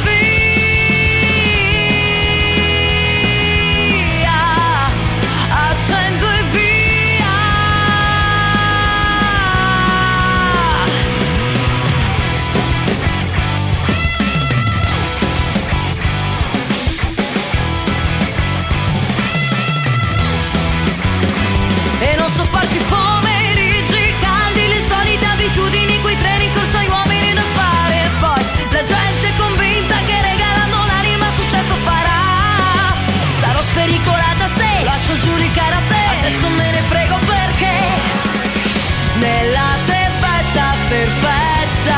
via. Accendo e via. E non sopporti i pomeriggi caldi, le solite abitudini, quei treni in corso ai uomini da fare. E poi la gente convinta che regalando l'anima successo farà. Sarò spericolata se lascio giudicare a te. Adesso me ne frego perché nella tempesta perfetta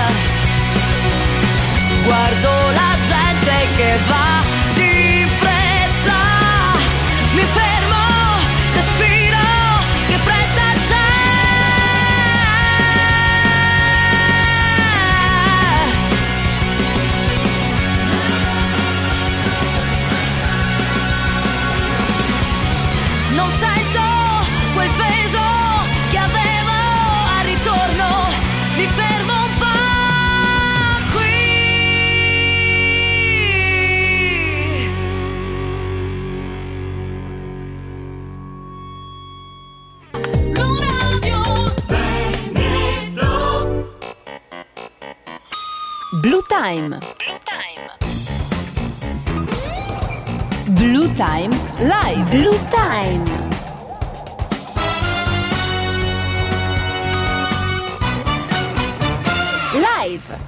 guardo la gente che va di fretta. Mi fermo, respiro, che fretta c'è. Non sento quel peso che avevo al ritorno. Mi fermo un po' qui. Blue Time. Blue Time Live. Blue Time. Live.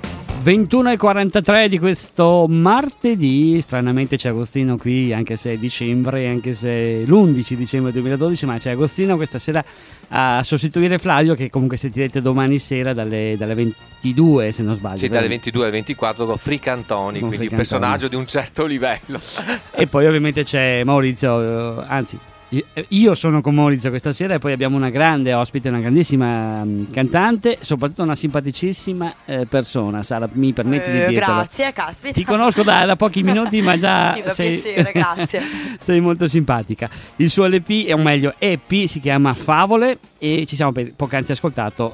21:43 di questo martedì. Stranamente c'è Agostino qui, anche se è dicembre, anche se l'11 dicembre 2012, ma c'è Agostino questa sera a sostituire Flavio, che comunque sentirete domani sera dalle 22, se non sbaglio. Sì, dalle 22 alle 24 con Fricantoni, quindi Fricantoni, un personaggio di un certo livello. E poi ovviamente c'è Maurizio, anzi io sono con Maurizio questa sera, e poi abbiamo una grande ospite, una grandissima cantante, soprattutto una simpaticissima persona. Sara, mi permetti di dirtelo? Grazie, caspita. Ti conosco da pochi minuti, ma già Mi fa piacere, grazie. sei molto simpatica. Il suo LP, o meglio EP, si chiama Favole, e ci siamo poc'anzi ascoltato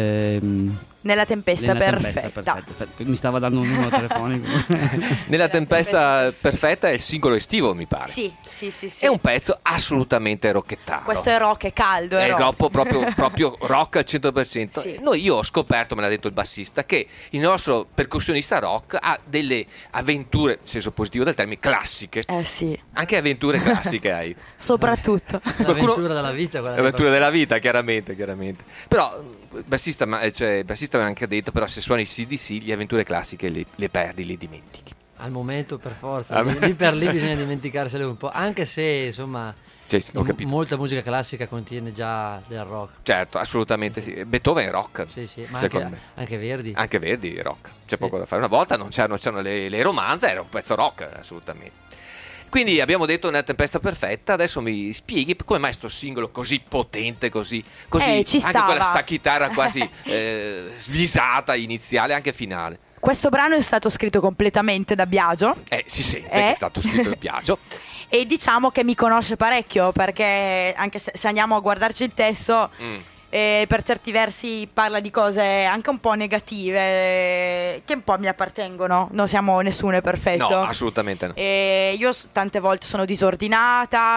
Nella tempesta perfetta. Mi stava dando un numero telefonico. Nella tempesta perfetta è il singolo estivo, mi pare. Sì. È un pezzo assolutamente rocchettaro. Questo è rock, è caldo, è rock. proprio rock al 100%. Sì. Io ho scoperto, me l'ha detto il bassista, che il nostro percussionista rock ha delle avventure, in senso positivo del termine, classiche. Sì. Anche avventure classiche hai. Soprattutto. L'avventura della vita. L'avventura della vita, chiaramente. Però il bassista mi ha anche detto, però se suoni CDC le avventure classiche le perdi, le dimentichi. Al momento per forza, lì per lì bisogna dimenticarsele un po', anche se insomma sì, ho capito. Molta musica classica contiene già del rock. Certo, assolutamente sì. Beethoven è rock. Sì, ma anche Verdi. Anche Verdi è rock, c'è poco da fare. Una volta non c'erano le romanze, era un pezzo rock, assolutamente. Quindi abbiamo detto Una tempesta perfetta. Adesso mi spieghi come mai sto singolo così potente, così ci anche stava. quella sta chitarra quasi svisata, iniziale, anche finale. Questo brano è stato scritto completamente da Biagio. Si sente che è stato scritto da Biagio. E diciamo che mi conosce parecchio, perché anche se andiamo a guardarci il testo, per certi versi parla di cose anche un po' negative, che un po' mi appartengono. Non siamo nessuno è perfetto. No, assolutamente no. E io tante volte sono disordinata,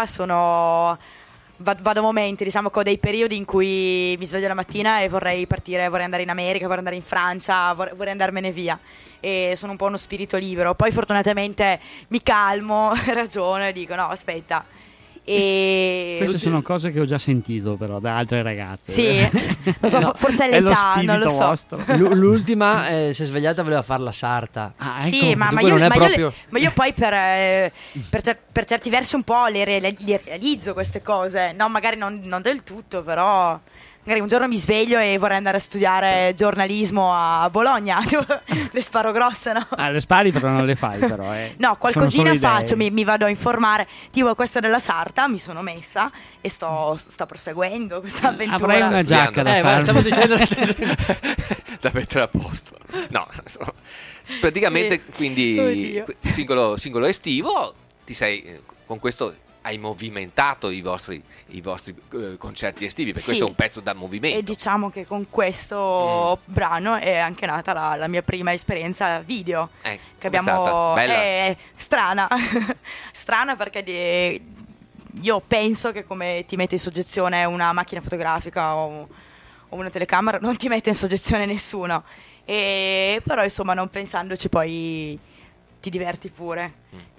vado a momenti, diciamo che ho dei periodi in cui mi sveglio la mattina e vorrei partire, vorrei andare in America, vorrei andare in Francia, vorrei andarmene via. E sono un po' uno spirito libero. Poi fortunatamente mi calmo, ragiono e dico no, aspetta, Queste sono cose che ho già sentito però da altre ragazze. Sì, lo so, forse è l'età, non lo so. L'ultima si è svegliata e voleva fare la sarta. Sì, ecco, ma io poi per certi versi un po' le realizzo queste cose, no, magari non del tutto, però magari un giorno mi sveglio e vorrei andare a studiare giornalismo a Bologna. Le sparo grosse, no? Le spari però non le fai però. No, qualcosina faccio, mi vado a informare. Tipo questa della sarta, mi sono messa e sto proseguendo questa avventura. Avrai una giacca da fare. Stavo dicendo da mettere a posto. No, praticamente quindi singolo estivo ti sei con questo hai movimentato i vostri concerti estivi, perché questo è un pezzo da movimento. E diciamo che con questo brano è anche nata la mia prima esperienza video, che abbiamo bella. Strana strana perché io penso che come ti mette in soggezione una macchina fotografica o una telecamera non ti mette in soggezione nessuno, però insomma non pensandoci poi ti diverti pure.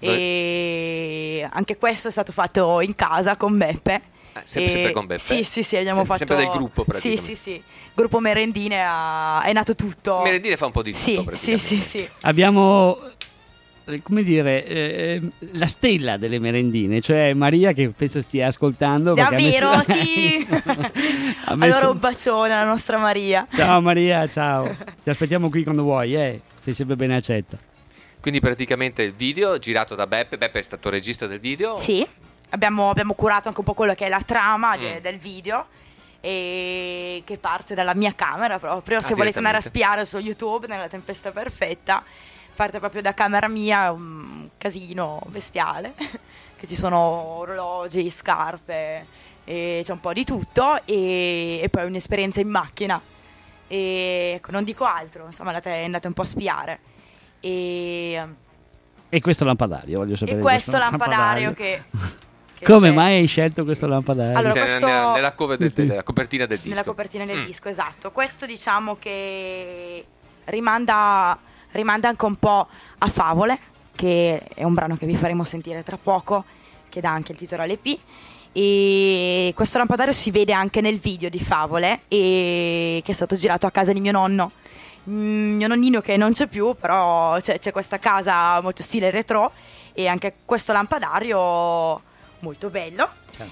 E anche questo è stato fatto in casa con Beppe. Sempre con Beppe? Sì, abbiamo fatto sempre del gruppo praticamente. Sì. Gruppo Merendine è nato tutto. Merendine fa un po' di tutto. Sì. Abbiamo come dire la stella delle merendine, cioè Maria, che penso stia ascoltando. Davvero? Sì. Allora un bacione alla nostra Maria. Ciao Maria, ciao. Ti aspettiamo qui quando vuoi, sei sempre ben accetta. Quindi praticamente il video girato da Beppe è stato regista del video? Sì, abbiamo curato anche un po' quello che è la trama del video, e che parte dalla mia camera proprio, se volete andare a spiare su YouTube nella Tempesta Perfetta, parte proprio da camera mia, un casino bestiale, che ci sono orologi, scarpe, e c'è un po' di tutto, e poi un'esperienza in macchina, e ecco, non dico altro, insomma andate un po' a spiare. E questo lampadario, voglio sapere. E questo lampadario che come mai hai scelto questo lampadario? Allora, nella copertina del disco. Nella copertina del disco, esatto. Questo diciamo che rimanda anche un po' a Favole, che è un brano che vi faremo sentire tra poco, che dà anche il titolo all'EP. E questo lampadario si vede anche nel video di Favole, e che è stato girato a casa di mio nonno. Mio nonnino che non c'è più, però c'è questa casa molto stile retro, e anche questo lampadario molto bello.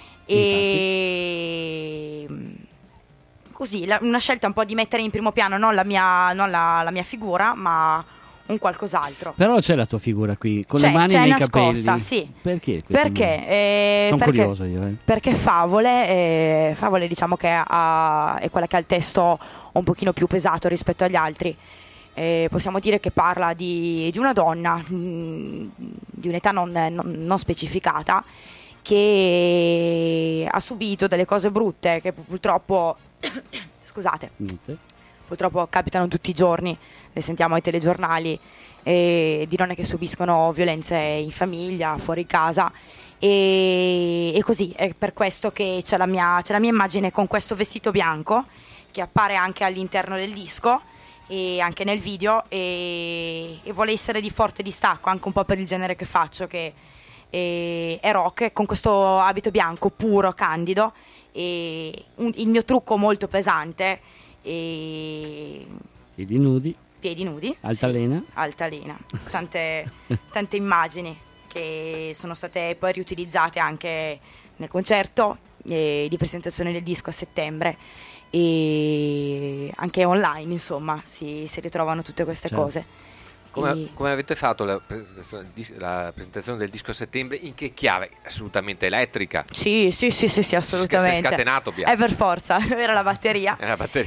E così una scelta un po' di mettere in primo piano non la mia figura, ma un qualcos'altro. Però c'è la tua figura qui con le mani nei nascosta, capelli. Sì. Perché? Sono curioso io. Perché Favole diciamo che è quella che ha il testo un pochino più pesato rispetto agli altri. Possiamo dire che parla di una donna di un'età non specificata, che ha subito delle cose brutte che purtroppo purtroppo capitano tutti i giorni, le sentiamo ai telegiornali, di donne che subiscono violenze in famiglia, fuori casa, e così è per questo che c'è la mia immagine con questo vestito bianco che appare anche all'interno del disco e anche nel video, e vuole essere di forte distacco anche un po' per il genere che faccio, che è rock, con questo abito bianco puro, candido, e il mio trucco molto pesante, e piedi nudi, altalena, tante immagini che sono state poi riutilizzate anche nel concerto di presentazione del disco a settembre, e anche online, insomma, si ritrovano tutte queste cose. Come avete fatto la presentazione del disco a settembre? In che chiave? Assolutamente elettrica? Sì, assolutamente. Si è scatenato piano. Per forza, era la batteria.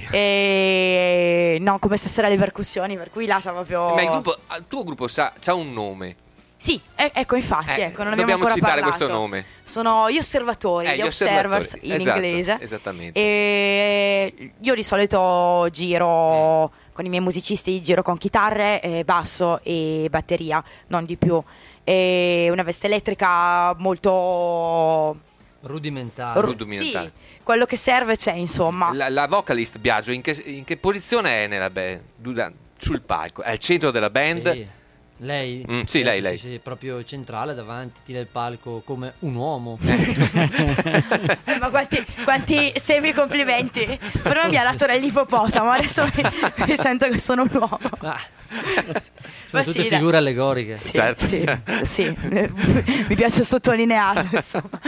E no, come stasera le percussioni, per cui là c'è proprio... Ma il tuo gruppo c'ha un nome? Sì, ecco, infatti, non abbiamo ancora citare parlato. questo nome. Sono gli osservatori, gli observers in inglese. Esattamente. E io di solito giro con i miei musicisti, giro con chitarre, basso e batteria, non di più. E una veste elettrica molto rudimentale. Sì, quello che serve c'è, insomma. La vocalist Biagio in che posizione è nella band? Sul palco? È al centro della band? Sì. Lei? Sì, lei. Sì, proprio centrale davanti, tira il palco come un uomo. Ma quanti semi complimenti. Prima mi ha dato dell'ippopotamo, adesso mi sento che sono un uomo. Sono tutte figure allegoriche. Sì, certo. Sì. Mi piace sottolinearlo, insomma.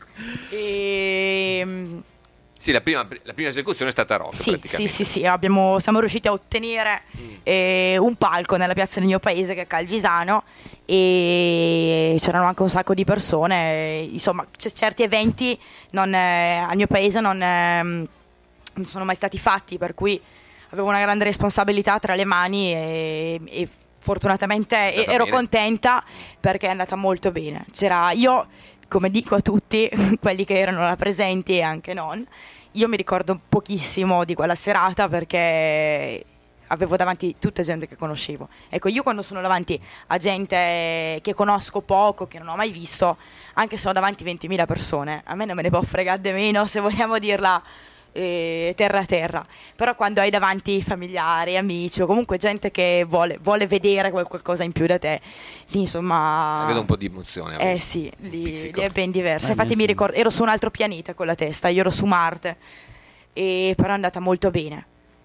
Sì, la prima esecuzione è stata rock, praticamente. Sì, siamo riusciti a ottenere un palco nella piazza del mio paese, che è Calvisano, e c'erano anche un sacco di persone. Insomma, certi eventi al mio paese non sono mai stati fatti, per cui avevo una grande responsabilità tra le mani e fortunatamente ero contenta, perché è andata molto bene. Io, come dico a tutti quelli che erano là presenti e anche non, io mi ricordo pochissimo di quella serata, perché avevo davanti tutta gente che conoscevo. Ecco, io quando sono davanti a gente che conosco poco, che non ho mai visto, anche se ho davanti 20.000 persone, a me non me ne può fregare di meno, se vogliamo dirla terra a terra. Però quando hai davanti familiari, amici o comunque gente che vuole vedere qualcosa in più da te, lì insomma vedo un po' di emozione. Sì, lì è ben diverso. Infatti mi ricordo, ero su un altro pianeta con la testa, io ero su Marte, però è andata molto bene.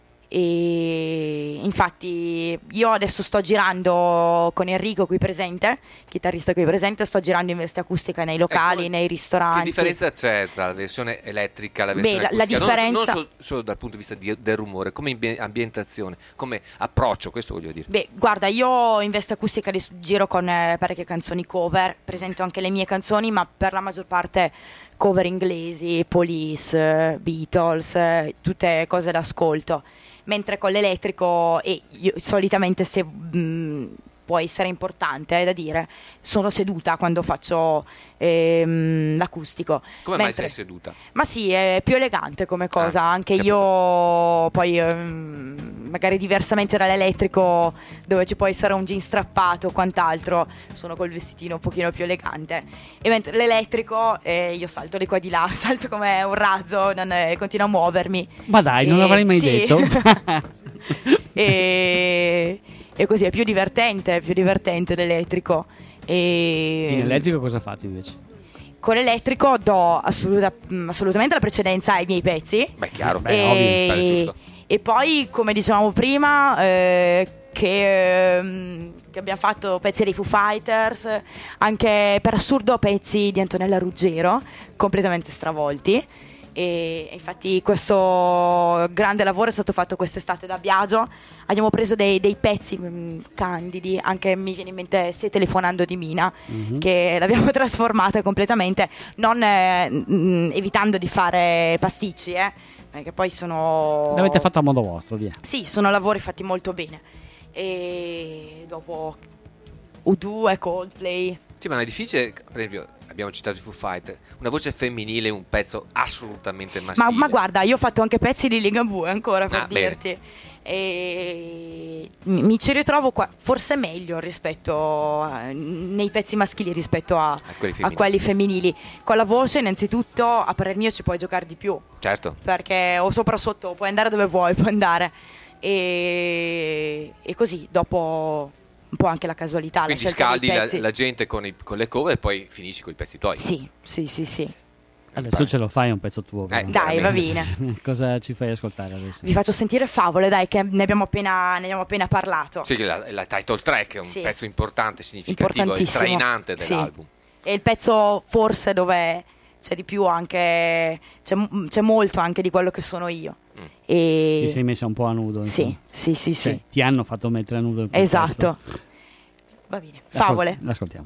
E infatti io adesso sto girando con Enrico qui presente, chitarrista qui presente, sto girando in veste acustica nei locali, nei ristoranti. Che differenza c'è tra la versione elettrica e la versione acustica? La differenza non solo dal punto di vista del rumore, come ambientazione, come approccio, questo voglio dire. Guarda, io in veste acustica giro con parecchie canzoni cover, presento anche le mie canzoni, ma per la maggior parte cover inglesi, Police, Beatles, tutte cose d'ascolto. Mentre con l'elettrico, e io solitamente, se può essere importante da dire, sono seduta quando faccio l'acustico. Come mai sei seduta? Ma sì, è più elegante come cosa. Anche io poi magari diversamente dall'elettrico, dove ci può essere un jean strappato o quant'altro, sono col vestitino un pochino più elegante. E mentre l'elettrico io salto di qua e di là, salto come un razzo, continuo a muovermi. Ma dai, non l'avrei mai detto. E così è più divertente l'elettrico. In elettrico cosa fate invece? Con l'elettrico do assolutamente la precedenza ai miei pezzi. Beh, chiaro, ovvio, giusto. E poi, come dicevamo prima, che abbiamo fatto pezzi dei Foo Fighters, anche per assurdo pezzi di Antonella Ruggero, completamente stravolti. E infatti questo grande lavoro è stato fatto quest'estate da Biagio. Abbiamo preso dei pezzi candidi, anche mi viene in mente Se telefonando di Mina, che l'abbiamo trasformata completamente, non evitando di fare pasticci, perché poi l'avete fatto a modo vostro, via. Sì, sono lavori fatti molto bene. E dopo U2, Coldplay. Sì, ma è difficile, per esempio, abbiamo citato i Foo Fighters, una voce femminile, un pezzo assolutamente maschile. Ma guarda, io ho fatto anche pezzi di Ligabue ancora, per dirti. E mi ci ritrovo qua, forse meglio rispetto nei pezzi maschili rispetto a quelli femminili. Con la voce, innanzitutto, a parer mio ci puoi giocare di più. Certo. Perché o sopra o sotto, puoi andare dove vuoi, puoi andare. E così, dopo un po' anche la casualità. Quindi la scaldi la gente con le cover e poi finisci con i pezzi tuoi. Sì. Adesso ce lo fai un pezzo tuo. Dai, va bene. Cosa ci fai ascoltare adesso? Vi faccio sentire Favole, dai, che ne abbiamo appena parlato. Sì, la title track è un pezzo importante, significativo, il trainante dell'album. È il pezzo forse dove c'è di più anche, c'è molto anche di quello che sono io. E ti sei messa un po' a nudo. Sì. Cioè, ti hanno fatto mettere a nudo. Esatto. Va bene, Favole. L'ascoltiamo.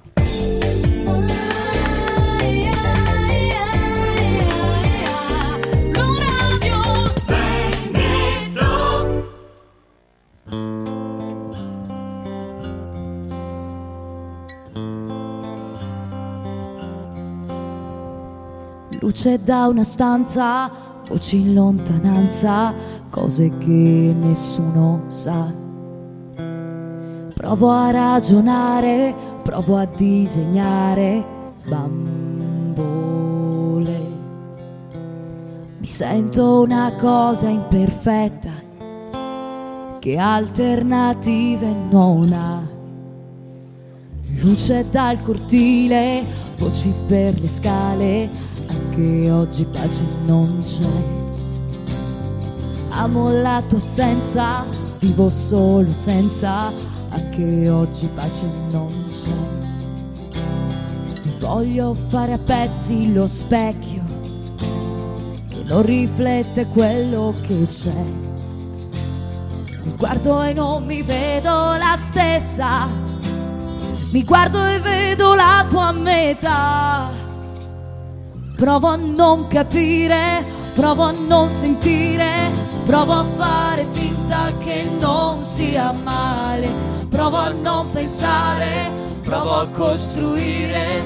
Luce da una stanza, voci in lontananza, cose che nessuno sa. Provo a ragionare, provo a disegnare bambole. Mi sento una cosa imperfetta che alternative non ha. Luce dal cortile, voci per le scale, anche oggi pace non c'è. Amo la tua assenza, vivo solo senza, anche oggi pace non c'è. Voglio fare a pezzi lo specchio che non riflette quello che c'è. Mi guardo e non mi vedo la stessa, mi guardo e vedo la tua metà. Provo a non capire, provo a non sentire, provo a fare finta che non sia male, provo a non pensare, provo a costruire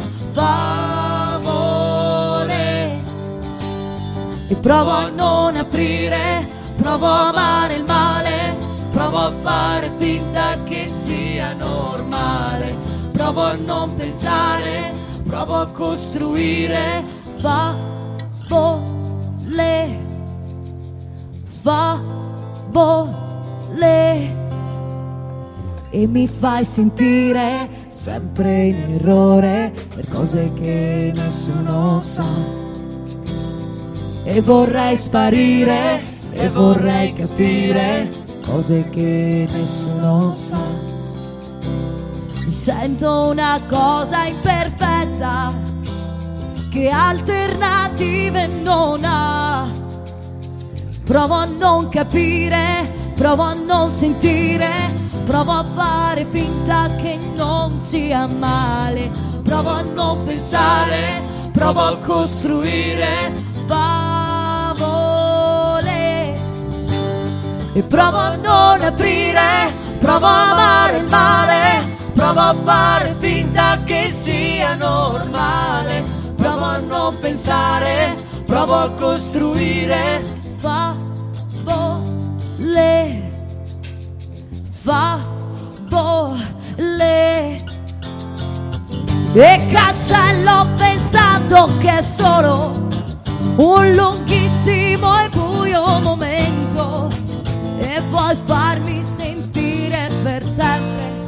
favole e provo a non aprire, provo a amare il male, provo a fare finta che sia normale, provo a non pensare, provo a costruire favole, favole. E mi fai sentire sempre in errore per cose che nessuno sa. E vorrei sparire e vorrei capire cose che nessuno sa. Mi sento una cosa imperfetta che alternative non ha. Provo a non capire, provo a non sentire, provo a fare finta che non sia male, provo a non pensare, provo a costruire favole e provo a non aprire, provo a amare il male, provo a fare finta che sia normale, provo a non pensare, provo a costruire favole, favole. E cancello pensando che è solo un lunghissimo e buio momento, e vuoi farmi sentire per sempre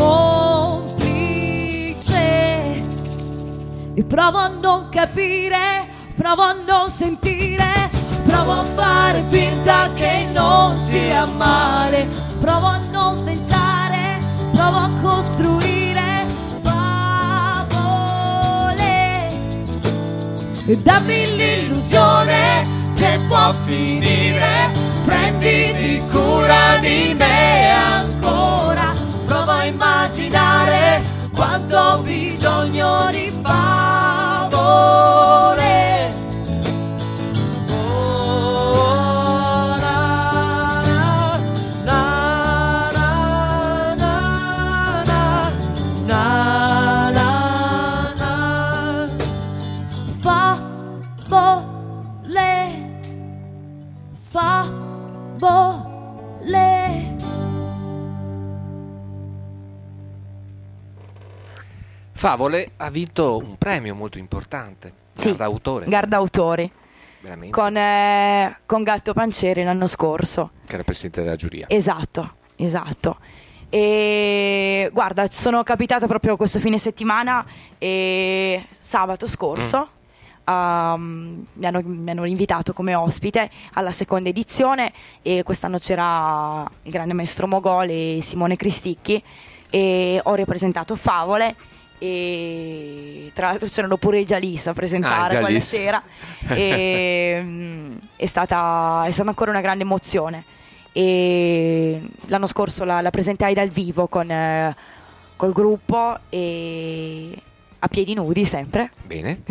complice. E provo a non capire, provo a non sentire, provo a fare finta che non sia male, provo a non pensare, provo a costruire favole e dammi l'illusione che può finire, prenditi cura di me ancora, provo a immaginare quanto ho bisogno di favole. Favole ha vinto un premio molto importante, sì, Garda Autori, con Gatto Pancieri l'anno scorso, che era presidente della giuria. Esatto. E guarda, sono capitata proprio questo fine settimana e sabato scorso mi hanno invitato come ospite alla seconda edizione, e quest'anno c'era il grande maestro Mogol e Simone Cristicchi, e ho rappresentato Favole. E tra l'altro c'erano pure i Jalis a presentare quella sera e è stata ancora una grande emozione. E l'anno scorso la presentai dal vivo col gruppo e a piedi nudi sempre. Bene.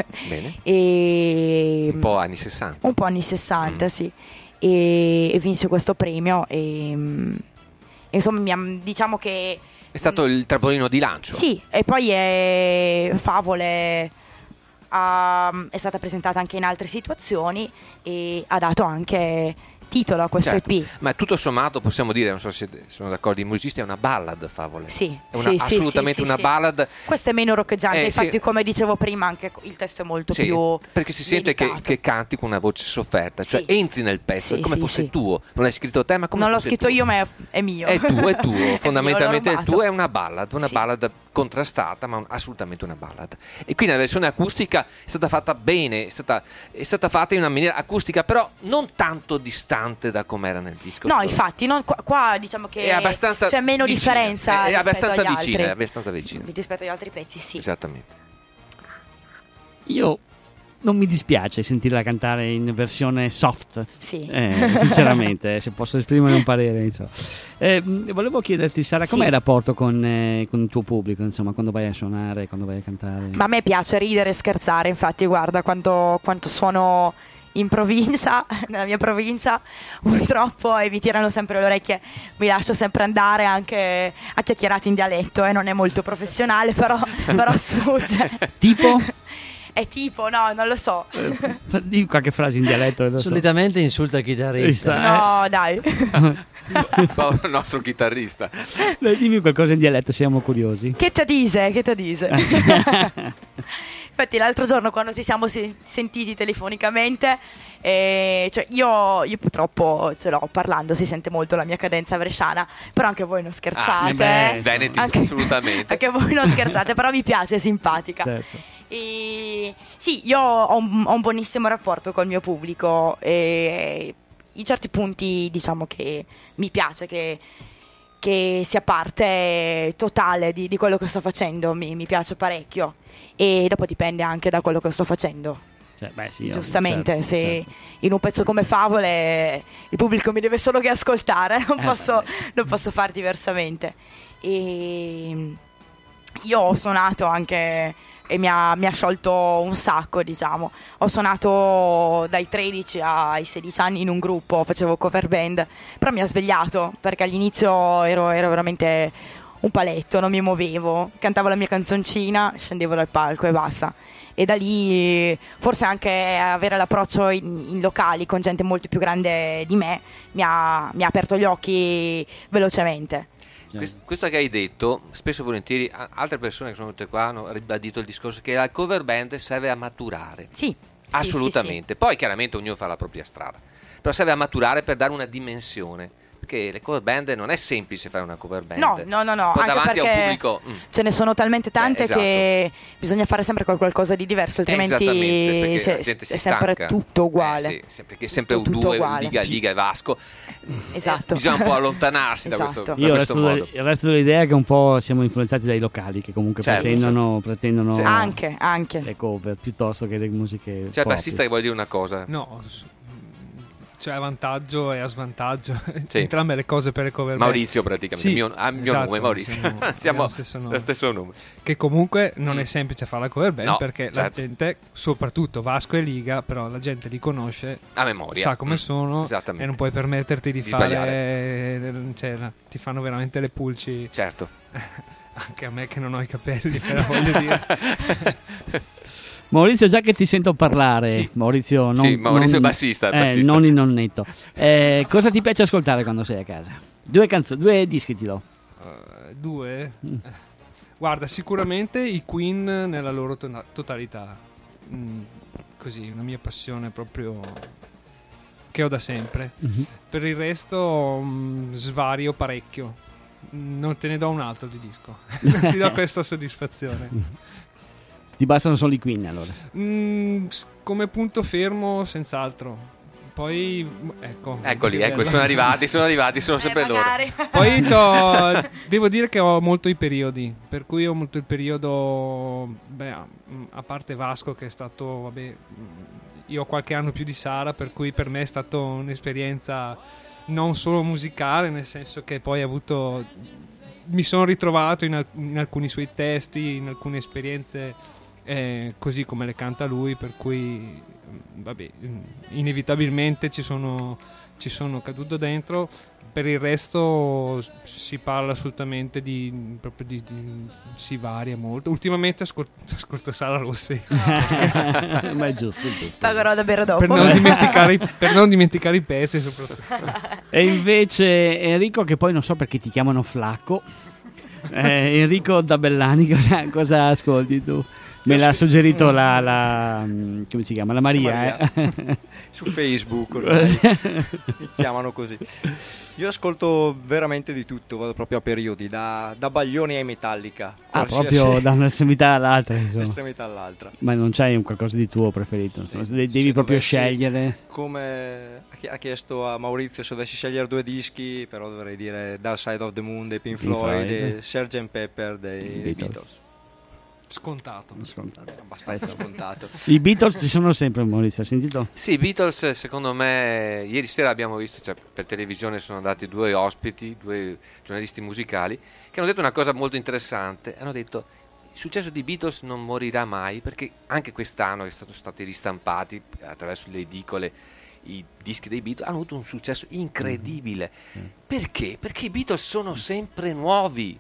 E un po' anni 60. Un po' anni 60, sì. E vinse questo premio e insomma diciamo che è stato il trampolino di lancio. Sì, e poi Favole è stata presentata anche in altre situazioni e ha dato anche titolo a questo EP. Ma tutto sommato possiamo dire, non so se sono d'accordo i musicisti, è una ballad Favole. Sì, è assolutamente una ballad. Questo è meno roccheggiante, infatti come dicevo prima anche il testo è molto più perché si sente che canti con una voce sofferta, cioè entri nel pezzo, è come fosse tuo. Non l'hai scritto te, ma come non l'ho scritto tuo. Io, ma è mio. È tuo, fondamentalmente il tuo è una ballad, ballad contrastata, ma assolutamente una ballad. E quindi la versione acustica è stata fatta bene, è stata fatta in una maniera acustica, però non tanto distante da com'era nel disco. No, infatti, qua diciamo che è abbastanza c'è meno vicina, differenza è abbastanza agli vicina, altri. è abbastanza vicina. Rispetto agli altri pezzi, sì. Esattamente. Io non mi dispiace sentirla cantare in versione soft, sì. Sinceramente, se posso esprimere un parere, insomma. Volevo chiederti, Sara, com'è il rapporto con il tuo pubblico, insomma, quando vai a suonare, quando vai a cantare? Ma a me piace ridere e scherzare, infatti guarda quanto suono in provincia, nella mia provincia, purtroppo, e mi tirano sempre le orecchie, mi lascio sempre andare anche a chiacchierate in dialetto, non è molto professionale, però sfugge. Tipo? È tipo, no, non lo so. Di qualche frase in dialetto. Solitamente insulta il chitarrista. No, dai. Il nostro chitarrista. Dimmi qualcosa in dialetto, siamo curiosi. Che te dice? Infatti l'altro giorno, quando ci siamo sentiti telefonicamente, cioè io purtroppo ce l'ho, parlando si sente molto la mia cadenza bresciana, però anche voi non scherzate. Veneti, assolutamente. Anche voi non scherzate, però mi piace, è simpatica. Certo. E sì, io ho un buonissimo rapporto col mio pubblico e in certi punti diciamo che mi piace che sia parte totale di quello che sto facendo, mi piace parecchio, e dopo dipende anche da quello che sto facendo. Sì, giustamente, se certo. In un pezzo come Favole il pubblico mi deve solo che ascoltare, non posso far diversamente. E io ho suonato anche, e mi ha sciolto un sacco, diciamo. Ho suonato dai 13 ai 16 anni in un gruppo, facevo cover band, però mi ha svegliato, perché all'inizio ero veramente un paletto, non mi muovevo, cantavo la mia canzoncina, scendevo dal palco e basta. E da lì forse anche avere l'approccio in locali con gente molto più grande di me mi ha aperto gli occhi velocemente. Questo che hai detto, spesso e volentieri altre persone che sono venute qua hanno ribadito il discorso che la cover band serve a maturare. Sì. Assolutamente. Sì. Poi chiaramente ognuno fa la propria strada, però serve a maturare per dare una dimensione. Perché le cover band non è semplice fare una cover band. No. Poi Anche davanti a un perché pubblico ce ne sono talmente tante esatto. che bisogna fare sempre qualcosa di diverso, altrimenti la gente si è sempre stanca. tutto uguale. Sì, perché è sempre tutto U2, uguale. Liga e Vasco. Esatto. Bisogna un po' allontanarsi da Esatto. questo modo. Il resto dell'idea è che un po' siamo influenzati dai locali, che comunque Certo. pretendono Sì. Anche le cover piuttosto che le musiche. C'è il bassista che vuole dire una cosa. No, c'è vantaggio e a svantaggio, Sì. entrambe le cose per le cover band. Maurizio praticamente, Sì, mio esatto, nome Maurizio. Siamo lo stesso nome. Che comunque non è semplice fare la cover band, No, perché certo. la gente, soprattutto Vasco e Liga, però la gente li conosce a memoria, sa come sono, esattamente. e non puoi permetterti di sbagliare. ti fanno veramente le pulci. Certo. Anche a me che non ho i capelli, però voglio dire. Maurizio, già che ti sento parlare, Sì. Maurizio è bassista. non il nonnetto. Cosa ti piace ascoltare quando sei a casa? Due dischi ti do. Due? Guarda, sicuramente i Queen nella loro totalità. Così, una mia passione proprio che ho da sempre. Mm-hmm. Per il resto svario parecchio. Non te ne do un altro di disco. Ti do questa soddisfazione. Ti bastano solo i Queen allora? Come punto fermo, senz'altro. Poi, Eccoli, sono arrivati, sono sempre magari. loro. Poi devo dire che ho molto i periodi, per cui ho molto il periodo, a parte Vasco che è stato, io ho qualche anno più di Sara, per cui per me è stata un'esperienza non solo musicale, nel senso che poi mi sono ritrovato in alcuni suoi testi, in alcune esperienze così come le canta lui, per cui inevitabilmente ci sono caduto dentro. Per il resto si parla assolutamente si varia molto. Ultimamente ascolto Sara Rossi. Ma è giusto. Pagherò da bere dopo. Per non dimenticare i pezzi soprattutto. E invece Enrico, che poi non so perché ti chiamano Flacco, Enrico da Bellani, cosa ascolti tu? Me l'ha suggerito come si chiama? La Maria. Su Facebook mi chiamano così. Io ascolto veramente di tutto, vado proprio a periodi, da Baglioni ai Metallica. Proprio da un'estremità all'altra, insomma. Un'estremità all'altra. Ma non c'hai un qualcosa di tuo preferito? Insomma, devi proprio scegliere. Come ha chiesto a Maurizio se dovessi scegliere 2 dischi, però dovrei dire Dark Side of the Moon dei Pink Floyd e Sgt. Pepper dei Beatles. Scontato. Abbastanza scontato. I Beatles ci sono sempre, Maurizio, hai sentito? Sì, i Beatles secondo me, ieri sera abbiamo visto, cioè, per televisione sono andati 2 ospiti, 2 giornalisti musicali, che hanno detto una cosa molto interessante. Hanno detto: il successo di Beatles non morirà mai, perché anche quest'anno che sono stati ristampati attraverso le edicole i dischi dei Beatles, hanno avuto un successo incredibile. Perché? Perché i Beatles sono sempre nuovi.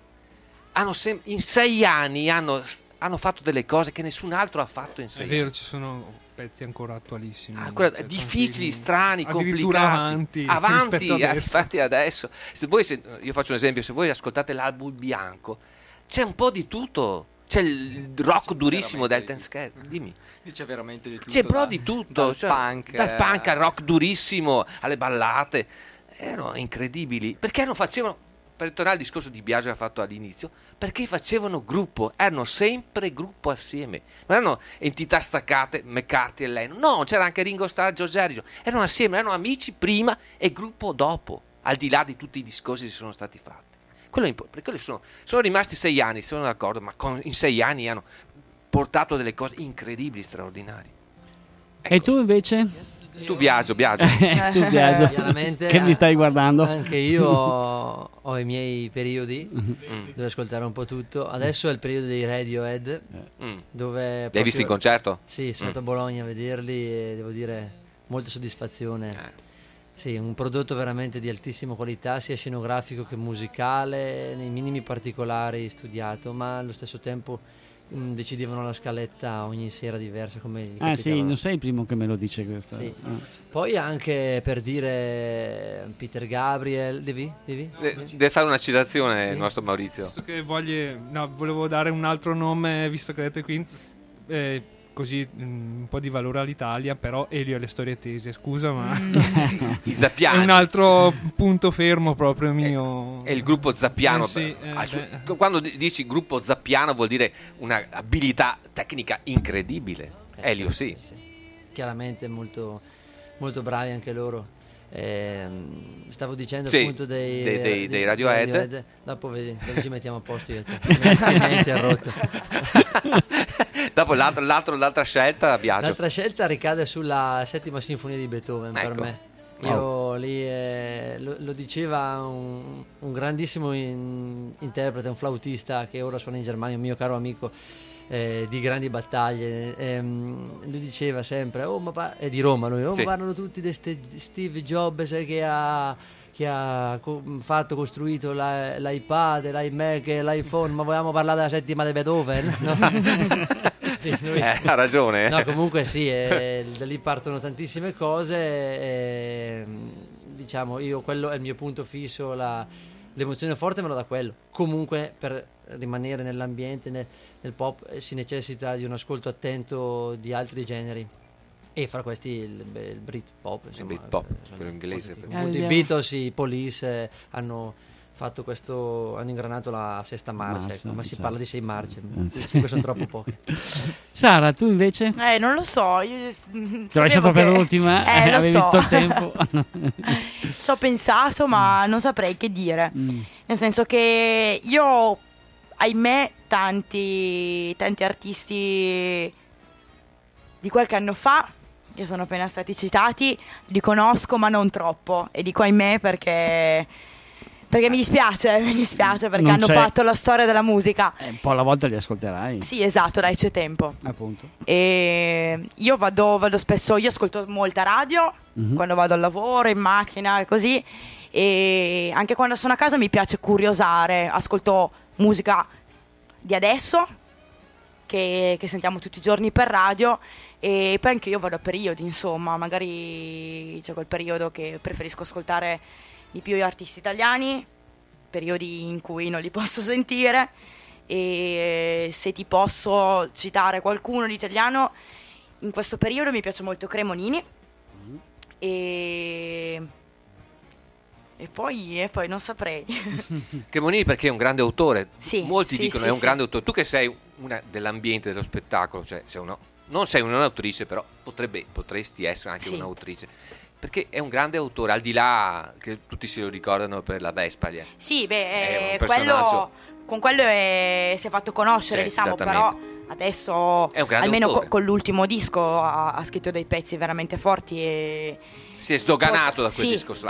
In 6 anni hanno fatto delle cose che nessun altro ha fatto in 6 anni. È vero, ci sono pezzi ancora attualissimi. Difficili, strani, complicati. Avanti adesso. Io faccio un esempio, se voi ascoltate l'album bianco, c'è un po' di tutto. C'è il rock durissimo del Ten Scared, dimmi. C'è veramente di tutto. C'è proprio di tutto. Dal punk al rock durissimo, alle ballate. Erano incredibili. Perché non facevano... Per tornare al discorso di Biagio che ha fatto all'inizio, perché facevano gruppo, erano sempre gruppo assieme, non erano entità staccate, McCarthy e Lennon, no, c'era anche Ringo Starr e George Harrison, erano assieme, erano amici prima e gruppo dopo, al di là di tutti i discorsi che sono stati fatti. Perché sono rimasti 6 anni, sono d'accordo, ma in 6 anni hanno portato delle cose incredibili, straordinarie. Ecco. E tu invece? Tu Biagio. Tu Biagio, chiaramente, che mi stai guardando? Anche io ho i miei periodi dove ascoltare un po' tutto. Adesso è il periodo dei Radiohead, dove li hai visti in concerto? Sì, sono andato a Bologna a vederli e devo dire molta soddisfazione. Sì, un prodotto veramente di altissima qualità, sia scenografico che musicale, nei minimi particolari studiato, ma allo stesso tempo decidevano la scaletta ogni sera diversa, come gli capitava. Sì, non sei il primo che me lo dice questo. Sì. Poi anche per dire Peter Gabriel, deve fare una citazione il nostro Maurizio. Visto che volevo dare un altro nome, visto che avete qui così un po' di valore all'Italia, però Elio e le storie tese, scusa, ma I Zappiani. È un altro punto fermo proprio mio. È il gruppo Zappiano. Quando dici gruppo Zappiano vuol dire un'abilità tecnica incredibile. Elio, sì. Chiaramente molto, molto bravi anche loro. Stavo dicendo sì, appunto dei Radiohead. Dopo ci mettiamo a posto io e te. Mi hai interrotto. Dopo l'altra scelta, Biagio. L'altra scelta ricade sulla 7ª sinfonia di Beethoven, ecco. Per me. Io lì lo diceva un grandissimo interprete, un flautista che ora suona in Germania, un mio caro amico di grandi battaglie. Lui diceva sempre: è di Roma lui, sì. Parlano tutti di Steve Jobs che ha costruito l'iPad, l'iMac e l'iPhone, ma vogliamo parlare della 7ª di Beethoven? No? Sì, ha ragione. No, comunque sì, da lì partono tantissime cose. Diciamo, quello è il mio punto fisso, l'emozione forte me lo dà quello. Comunque per rimanere nell'ambiente, nel pop, si necessita di un ascolto attento di altri generi. E fra questi il Britpop, insomma, il Britpop, quello inglese. I Beatles, i Police hanno fatto hanno ingranato la 6ª marcia, ma si parla di 6 marce, 5 sono troppo poche. Sara, tu invece? Non lo so, io ti ho lasciato per ultima, avevi tutto il tempo. Ci ho pensato, ma non saprei che dire, nel senso che io, ahimè, tanti artisti di qualche anno fa che sono appena stati citati li conosco, ma non troppo, e dico ahimè perché mi dispiace perché non hanno fatto la storia della musica. Un po' alla volta li ascolterai. Sì, esatto, dai, c'è tempo. Appunto. E io vado spesso, io ascolto molta radio quando vado al lavoro, in macchina e così, e anche quando sono a casa mi piace curiosare, ascolto musica di adesso che sentiamo tutti i giorni per radio, e poi anche io vado a periodi, insomma, magari c'è quel periodo che preferisco ascoltare di più gli artisti italiani, periodi in cui non li posso sentire, E se ti posso citare qualcuno di italiano, in questo periodo mi piace molto Cremonini. E poi non saprei. Cremonini perché è un grande autore. Sì, molti sì, dicono sì, è un sì. grande autore. Tu che sei una dell'ambiente dello spettacolo, cioè non sei un'autrice, però potresti essere anche un'autrice, perché è un grande autore, al di là che tutti se lo ricordano per la Vespaglia. Sì, è un personaggio. Con quello si è fatto conoscere, diciamo, però adesso è un grande almeno autore. con l'ultimo disco ha scritto dei pezzi veramente forti e Si è sdoganato da quel discorso.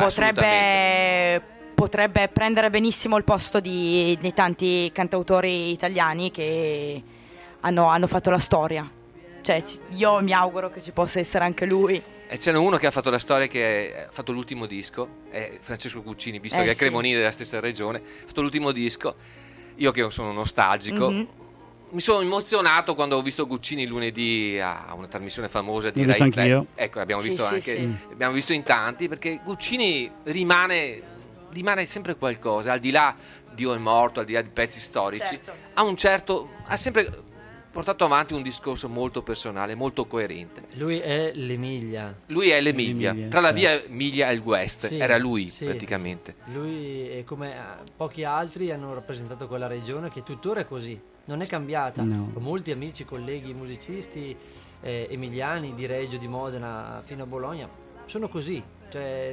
potrebbe prendere benissimo il posto di tanti cantautori italiani che hanno fatto la storia. Cioè, io mi auguro che ci possa essere anche lui. E c'è uno che ha fatto la storia, che ha fatto l'ultimo disco, è Francesco Guccini, visto che è Cremonini della stessa regione, ha fatto l'ultimo disco. Io che sono nostalgico, mi sono emozionato quando ho visto Guccini lunedì a una trasmissione famosa di Rai Play. Ecco, l'abbiamo visto abbiamo visto in tanti, perché Guccini rimane sempre qualcosa, al di là di Dio è morto, al di là di pezzi storici, ha sempre portato avanti un discorso molto personale, molto coerente. Lui è l'Emilia. Tra la via Emilia e il West, era lui praticamente. Sì. Lui, come pochi altri, hanno rappresentato quella regione che tuttora è così, non è cambiata. No. Ho molti amici, colleghi, musicisti emiliani di Reggio, di Modena fino a Bologna, sono così, cioè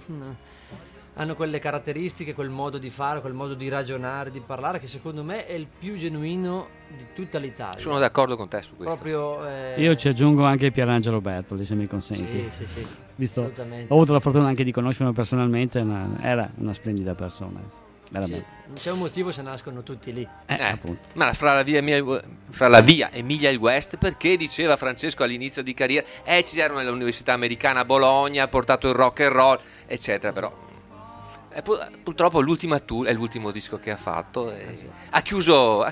hanno quelle caratteristiche, quel modo di fare, quel modo di ragionare, di parlare, che secondo me è il più genuino di tutta l'Italia. Sono d'accordo con te su questo. Io ci aggiungo anche Pierangelo Bertoli, se mi consenti. Sì, Visto, assolutamente. ho avuto la fortuna anche di conoscerlo personalmente, era una splendida persona, veramente. Sì, non c'è un motivo se nascono tutti lì. Appunto. Ma fra la via Emilia e il West, perché diceva Francesco all'inizio di carriera, ci erano nell'università americana a Bologna, ha portato il rock and roll, eccetera, però purtroppo l'ultima tour è l'ultimo disco che ha fatto, ha chiuso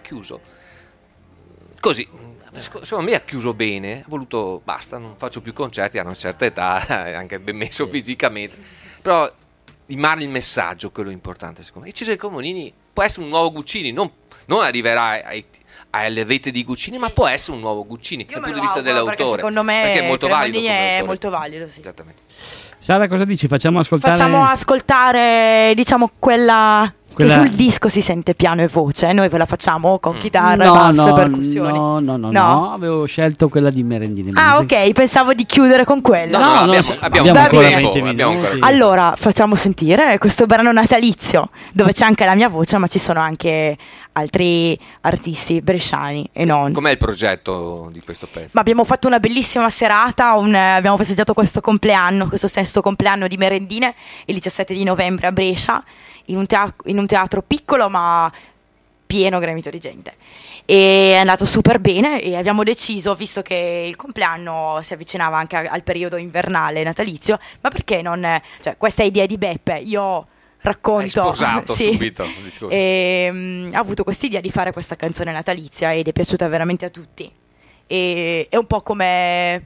così, secondo me ha chiuso bene, ha voluto basta, non faccio più concerti, hanno una certa età, è anche ben messo fisicamente, però rimane il messaggio, quello importante secondo me. E Cesare Cremonini può essere un nuovo Guccini, non arriverà alle vete di Guccini, ma può essere un nuovo Guccini dal punto di vista dell'autore, perché secondo me perché è molto valido come è autore. molto valido, sì. Esattamente. Sara, cosa dici? Facciamo ascoltare, diciamo, quella che sul disco si sente piano e voce. Noi ve la facciamo con chitarra, basso e percussioni. No, avevo scelto quella di Merendine. Ok, pensavo di chiudere con quella. Abbiamo ancora 20 minuti. Allora, facciamo sentire questo brano natalizio, dove c'è anche la mia voce, ma ci sono anche altri artisti bresciani e non. Com'è il progetto di questo pezzo? Ma abbiamo fatto una bellissima serata, abbiamo festeggiato questo sesto compleanno di Merendine, il 17 di novembre a Brescia, in un teatro piccolo ma pieno, gremito di gente. E è andato super bene e abbiamo deciso, visto che il compleanno si avvicinava anche al periodo invernale natalizio, ma perché non, cioè, questa idea di Beppe, io racconto, hai sposato subito il discorso. Ha avuto quest'idea di fare questa canzone natalizia ed è piaciuta veramente a tutti, e è un po' come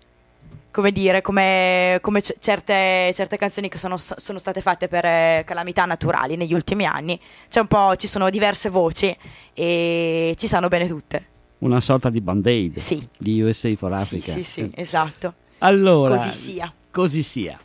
certe canzoni che sono state fatte per calamità naturali negli ultimi anni. Ci sono diverse voci e ci sanno bene tutte. Una sorta di band-aid di USA for Africa. Sì, esatto. Allora, così sia.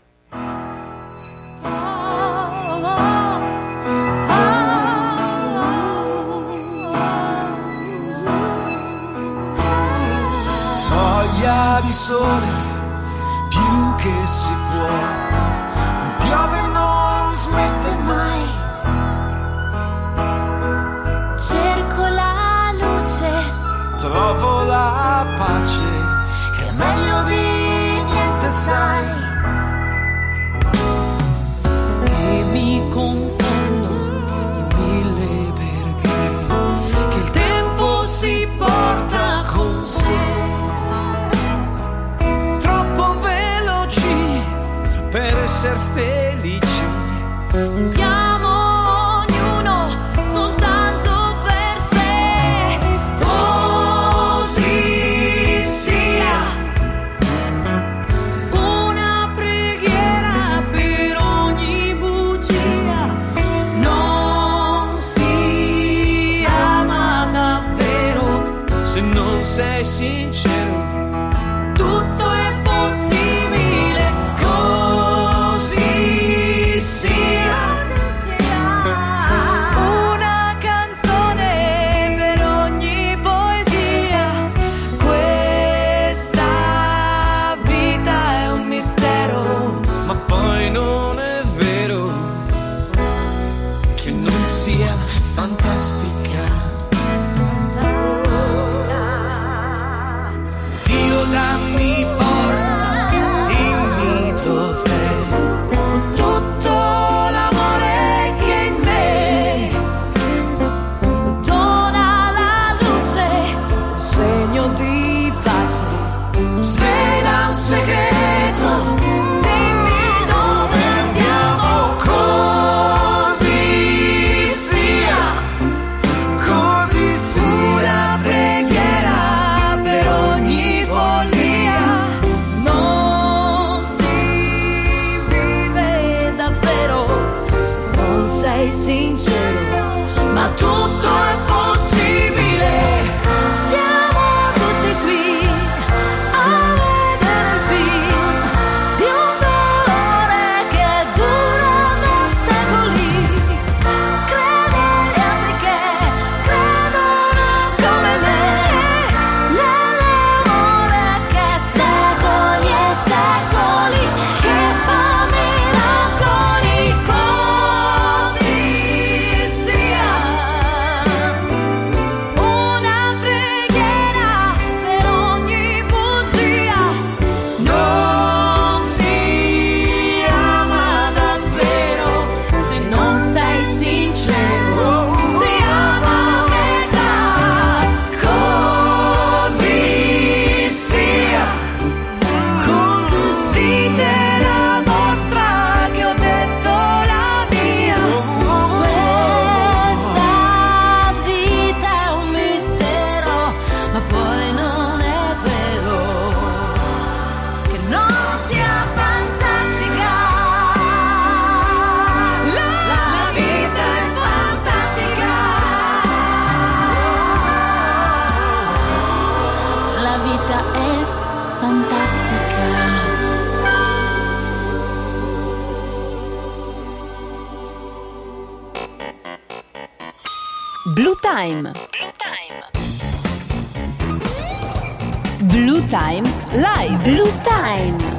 Voglia di sole più che si può, piove non smette mai. Cerco la luce, trovo la pace, che è meglio di niente, sai. E mi confondo in mille perché, che il tempo si porta con sé. Per essere felici viviamo ognuno soltanto per sé. Così sia. Una preghiera per ogni bugia. Non sia mai sei sincero, tutto è possibile, così sia. Una canzone per ogni poesia, questa vita è un mistero, Ma poi non è vero che non sia fantastica. Dio dammi forza, dimmi dov'è tutto l'amore che è in me. dona la luce, un segno di pace, Svela un segreto, dimmi dove andiamo, così sia, così sia. Una preghiera per ogni follia, non si vive davvero se non sei sincero, ma tutto è possibile. siamo tutti qui a vedere il film di un dolore che dura da secoli. Credo agli altri che credono come me nell'amore che secoli e secoli che fa miracoli, così sia. Una preghiera per ogni bugia, Non si ama davvero se non sei sincero. si ama a metà. Così sia, così Dite la vostra che ho detto la mia. Questa vita è un mistero, ma poi non è vero che non sia fantastica. La vita è fantastica. La vita è fantastica. Blue Time. Blue Time Live. Blue Time.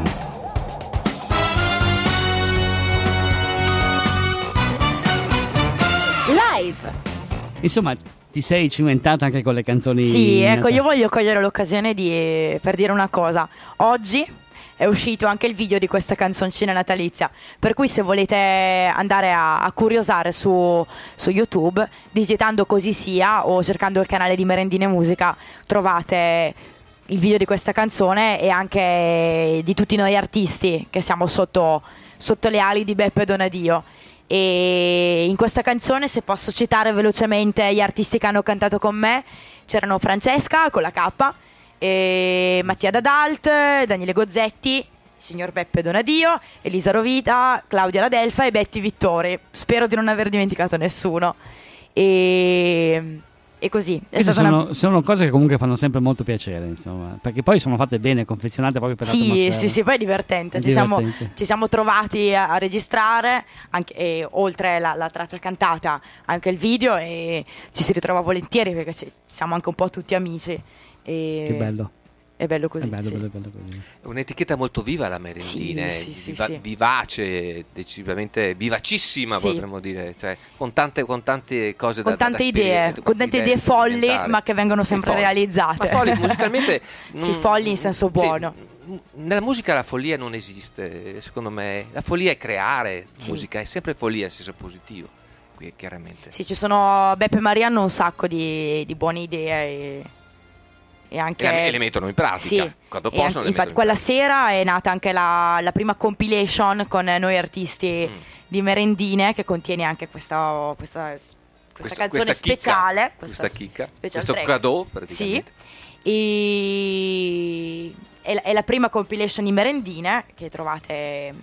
Live. Insomma, ti sei cimentata anche con le canzoni. Sì, ecco, io voglio cogliere l'occasione per dire una cosa. Oggi è uscito anche il video di questa canzoncina natalizia, per cui se volete andare a curiosare su YouTube, digitando Così sia o cercando il canale di Merendine Musica, trovate il video di questa canzone e anche di tutti noi artisti che siamo sotto le ali di Beppe Donadio. E in questa canzone, se posso citare velocemente gli artisti che hanno cantato con me, c'erano Francesca con la K, e Mattia D'Adalt, Daniele Gozzetti, signor Beppe Donadio, Elisa Rovita, Claudia Ladelfa e Betty Vittori. Spero di non aver dimenticato nessuno. E così è Queste stata sono cose che comunque fanno sempre molto piacere, insomma, perché poi sono fatte bene, confezionate proprio per l'atmosfera. Sì, poi è divertente. Ci siamo trovati a registrare anche, e oltre la traccia cantata anche il video, e ci si ritrova volentieri perché siamo anche un po' tutti amici. Che bello. È bello così. È bello, sì. bello così. È un'etichetta molto viva la Merendine, Sì. vivace, decisamente vivacissima, Sì. potremmo dire, cioè, con tante cose Con da tante idee, con tante idee folli, sperimentare. ma che vengono sempre Folli. realizzate. Ma folli musicalmente Sì, folli in senso buono. Nella musica la follia non esiste, secondo me. La follia è creare musica, è sempre follia in senso positivo. Qui chiaramente. Sì, ci sono Beppe e Maria hanno un sacco di buone idee e anche E le mettono in pratica, sì. quando E possono. anche, le infatti mettono quella sera è nata anche la prima compilation con noi artisti di Merendine, che contiene anche questa canzone questa speciale, questa chicca, special questo track. cadeau praticamente. Sì. È la prima compilation di Merendine che trovate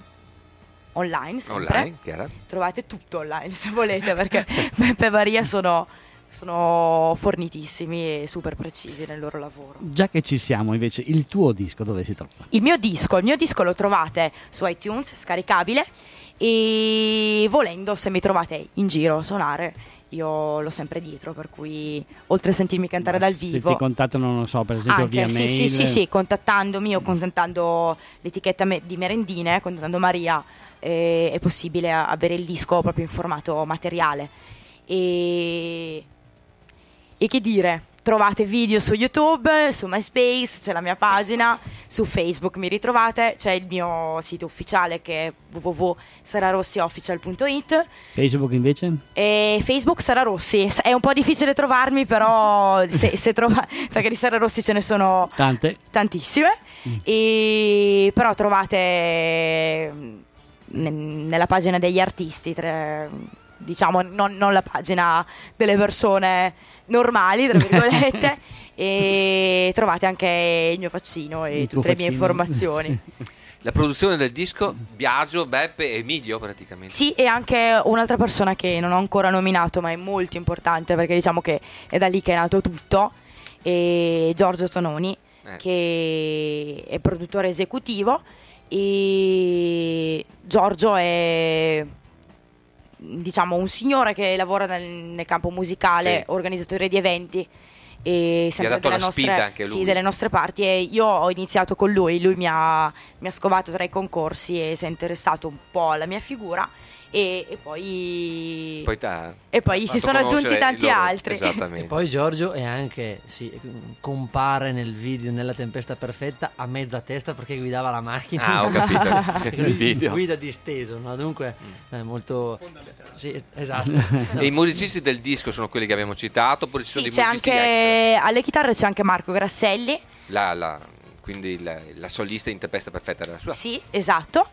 online sempre. Online, chiaro. Trovate tutto online se volete, perché Beppe e Maria sono sono fornitissimi e super precisi nel loro lavoro. Già che ci siamo, invece, il tuo disco dove si trova? Il mio disco lo trovate su iTunes, scaricabile, e volendo, se mi trovate in giro a suonare, io l'ho sempre dietro, per cui oltre a sentirmi cantare dal vivo, se ti contattano, non so, per esempio anche, via mail, sì, contattandomi o contattando l'etichetta di Merendine, contattando Maria, è possibile avere il disco proprio in formato materiale. E che dire, trovate video su YouTube, su MySpace, c'è la mia pagina, su Facebook mi ritrovate, c'è il mio sito ufficiale che è www.sararossiofficial.it. Facebook invece? E Facebook Sara Rossi, è un po' difficile trovarmi, però se perché di Sara Rossi ce ne sono tantissime, però trovate nella pagina degli artisti, diciamo non la pagina delle persone normali, tra virgolette, e trovate anche il mio faccino e tutte le mie informazioni. La produzione del disco, Biagio, Beppe e Emilio praticamente. Sì, e anche un'altra persona che non ho ancora nominato, ma è molto importante perché diciamo che è da lì che è nato tutto, è Giorgio Tononi, che è produttore esecutivo, e Giorgio è, diciamo, un signore che lavora nel campo musicale, organizzatore di eventi, e sempre delle nostre parti, e io ho iniziato con lui mi ha scovato tra i concorsi e si è interessato un po' alla mia figura, e poi si sono aggiunti tanti altri. E poi Giorgio è anche compare nel video Nella tempesta perfetta a mezza testa perché guidava la macchina. Ho capito. Il video guida disteso, no? Dunque è molto esatto. E i musicisti del disco sono quelli che abbiamo citato, oppure ci sono dei musicisti alle chitarre c'è anche Marco Grasselli, quindi la solista in Tempesta perfetta era la sua. Sì, esatto.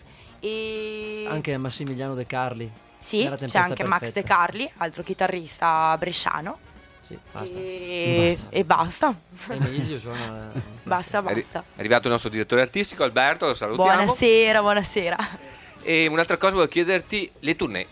E anche Massimiliano De Carli. Sì, c'è anche perfetta. Max De Carli, altro chitarrista bresciano. Sì, basta. E basta. Emilio suona. Basta. È arrivato il nostro direttore artistico Alberto, lo salutiamo. Buonasera. E un'altra cosa volevo chiederti, le tournée.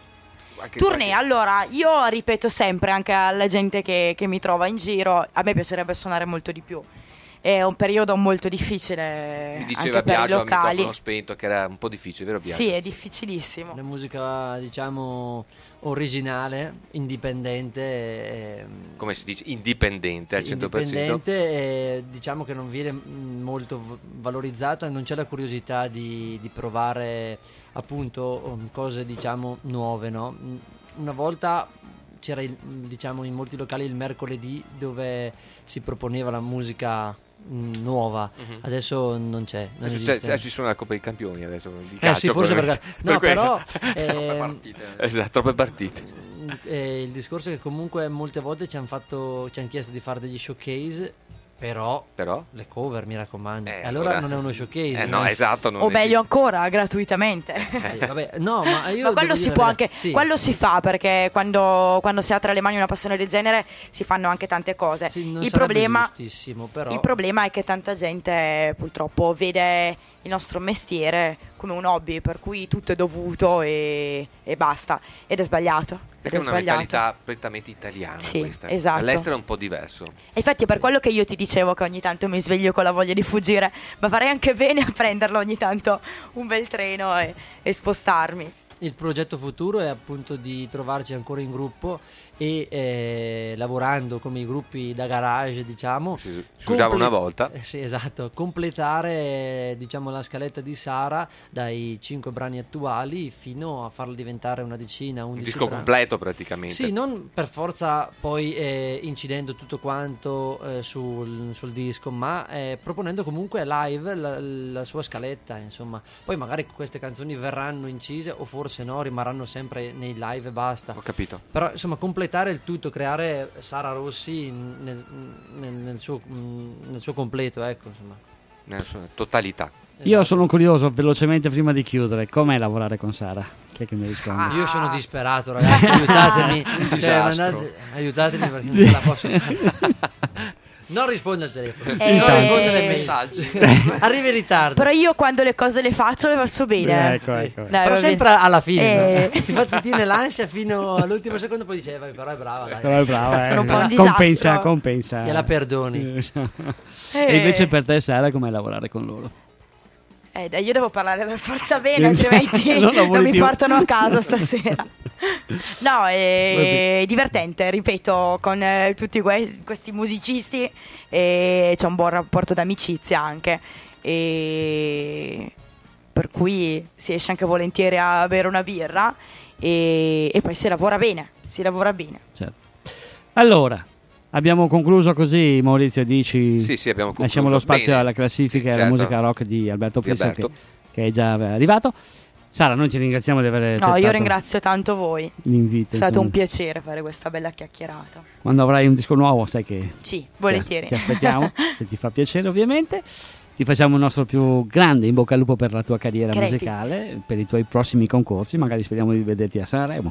Allora, io ripeto sempre anche alla gente che mi trova in giro, a me piacerebbe suonare molto di più. È un periodo molto difficile. Mi diceva anche per Biagio, i locali. al microfono spento, che era un po' difficile, vero Biagio? Sì, è difficilissimo. La musica, diciamo, originale, indipendente. Come si dice? Indipendente al 100%. Indipendente, diciamo che non viene molto valorizzata, non c'è la curiosità di provare appunto cose, diciamo, nuove, no? Una volta c'era diciamo in molti locali il mercoledì dove si proponeva la musica nuova, adesso non c'è, non esiste. Ci sono la Coppa dei Campioni adesso di calcio, sì, forse perché no, però troppe partite. Esatto, troppe partite. Il discorso è che comunque molte volte ci hanno chiesto di fare degli showcase, però le cover, mi raccomando, allora non è uno showcase, no, esatto, o meglio ancora gratuitamente. Sì, vabbè, no, ma io quello si può anche, quello si fa, perché quando si ha tra le mani una passione del genere si fanno anche tante cose. Il problema è che tanta gente purtroppo vede il nostro mestiere come un hobby, per cui tutto è dovuto e basta, ed è sbagliato. Perché è una mentalità prettamente italiana, questa. Esatto. All'estero è un po' diverso. Infatti è per quello che io ti dicevo che ogni tanto mi sveglio con la voglia di fuggire, ma farei anche bene a prenderlo ogni tanto un bel treno e spostarmi. Il progetto futuro è appunto di trovarci ancora in gruppo e lavorando come i gruppi da garage, diciamo. Si usava una volta. Sì, esatto, completare, diciamo, la scaletta di Sara dai 5 brani attuali fino a farla diventare una decina, 11 un disco brani. Completo praticamente. Sì, non per forza poi incidendo tutto quanto sul disco, ma proponendo comunque live la sua scaletta, insomma. Poi magari queste canzoni verranno incise o forse no, rimarranno sempre nei live e basta. Ho capito. Però insomma completare il tutto, creare Sara Rossi nel suo completo, ecco, insomma. Nella sua totalità. Esatto. Io sono curioso, velocemente prima di chiudere, com'è lavorare con Sara? Chi è che mi risponde? Io sono disperato, ragazzi, aiutatemi. Aiutatemi perché non ce la posso fare. Non risponde al telefono, non risponde ai messaggi. Arriva in ritardo. Però io quando le cose le faccio bene. Ecco. Dai, però sempre alla fine, no? Ti tiene l'ansia fino all'ultimo secondo, poi dice però è brava, dai. Però è brava, Sono un po' un disastro. Compensa. Gliela perdoni. E invece per te, Sara, com'è lavorare con loro? Io devo parlare per forza bene, altrimenti non mi portano a casa stasera. No, è divertente, ripeto, con tutti questi musicisti c'è un buon rapporto d'amicizia anche, e per cui si esce anche volentieri a bere una birra e poi si lavora bene. Certo. Allora, abbiamo concluso così, Maurizio, dici? Sì, abbiamo concluso. Lasciamo lo spazio bene. alla classifica e alla certo. musica rock di Alberto Pisso che è già arrivato. Sara, noi ti ringraziamo di aver accettato. No, io ringrazio tanto voi. L'invito. È stato un piacere fare questa bella chiacchierata. Quando avrai un disco nuovo, sai che sì, volentieri. Ti aspettiamo, se ti fa piacere, ovviamente. Ti facciamo il nostro più grande in bocca al lupo per la tua carriera musicale, per i tuoi prossimi concorsi. Magari speriamo di vederti a Sanremo.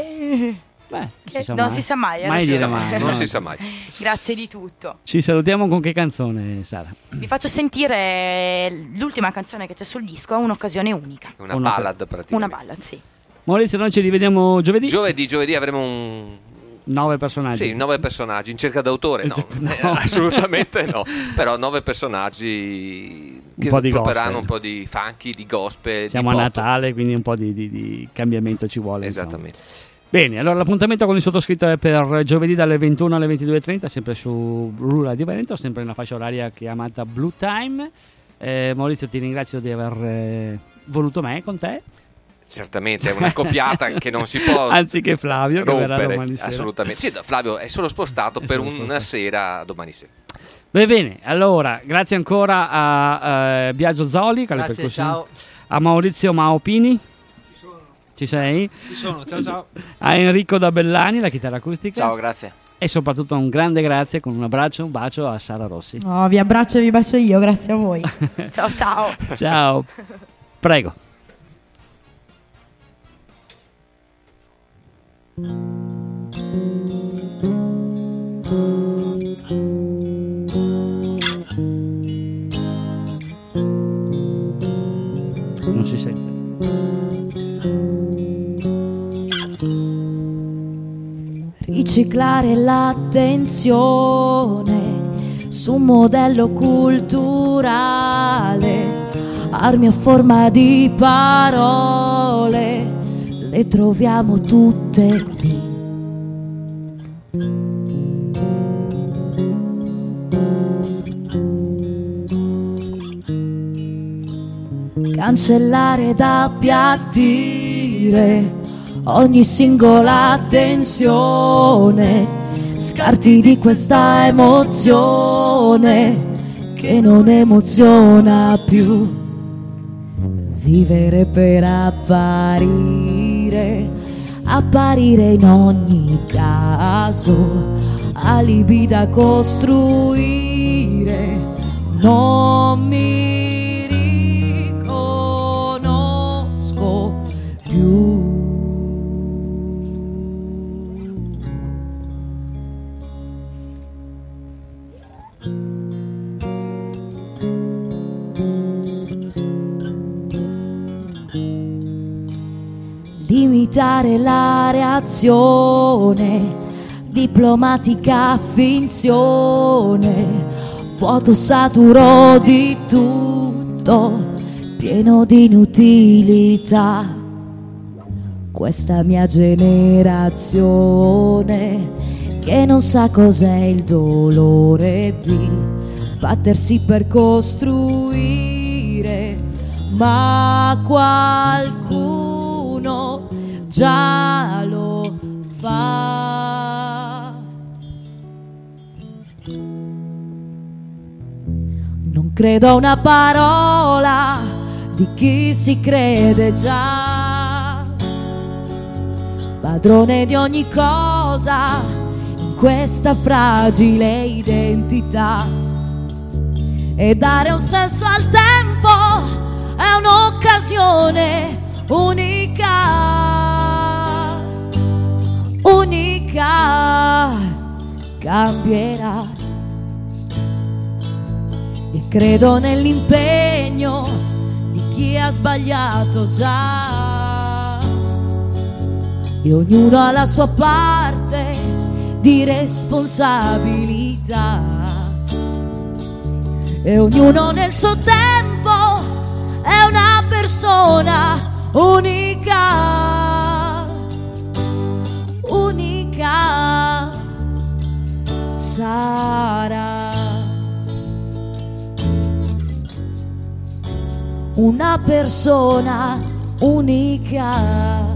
Non si sa mai. Non si sa mai. Grazie di tutto. Ci salutiamo con che canzone, Sara? Vi faccio sentire l'ultima canzone che c'è sul disco, è un'occasione unica. Una ballad praticamente. Una ballad, sì. Maurizio, noi ci rivediamo giovedì? Giovedì avremo 9 personaggi. Sì, 9 personaggi in cerca d'autore. No, assolutamente no. Però 9 personaggi che proveranno un po' di funky, di gospel. Siamo di a pop. Natale, quindi un po' di cambiamento ci vuole. Esattamente. Insomma. Bene, allora l'appuntamento con il sottoscritto è per giovedì dalle 21 alle 22.30, sempre su Blu Radio Veneto, sempre nella fascia oraria chiamata Blue Time. Maurizio, ti ringrazio di aver voluto me con te. Certamente, è una coppiata che non si può anziché Flavio rompere, che verrà domani sera. Assolutamente. Sì, Flavio è solo spostato per una sera domani sera. Bene, allora grazie ancora a Biagio Zoli, grazie, ciao. A Maurizio Maopini. Ci sei? Ci sono, ciao. A Enrico da Bellani, la chitarra acustica. Ciao, grazie. E soprattutto un grande grazie con un bacio a Sara Rossi. Vi abbraccio e vi bacio io, grazie a voi. Ciao. Ciao. Prego. Non si sente. Riciclare l'attenzione su un modello culturale, armi a forma di parole, le troviamo tutte lì. Cancellare ed appiattire ogni singola tensione, scarti di questa emozione che non emoziona più. Vivere per apparire in ogni caso, alibi da costruire, non mi riconosco più. Limitare la reazione, diplomatica finzione, vuoto saturo di tutto, pieno di inutilità. Questa mia generazione che non sa cos'è il dolore di battersi per costruire, ma qualcuno già lo fa. Non credo a una parola di chi si crede già padrone di ogni cosa in questa fragile identità, e dare un senso al tempo è un'occasione unica, cambierà e credo nell'impegno di chi ha sbagliato già, e ognuno ha la sua parte di responsabilità, e ognuno nel suo tempo è una persona unica, unica sarà. Una persona unica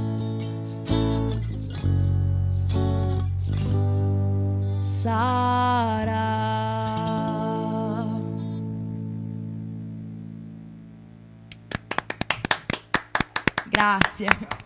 sarà. Grazie.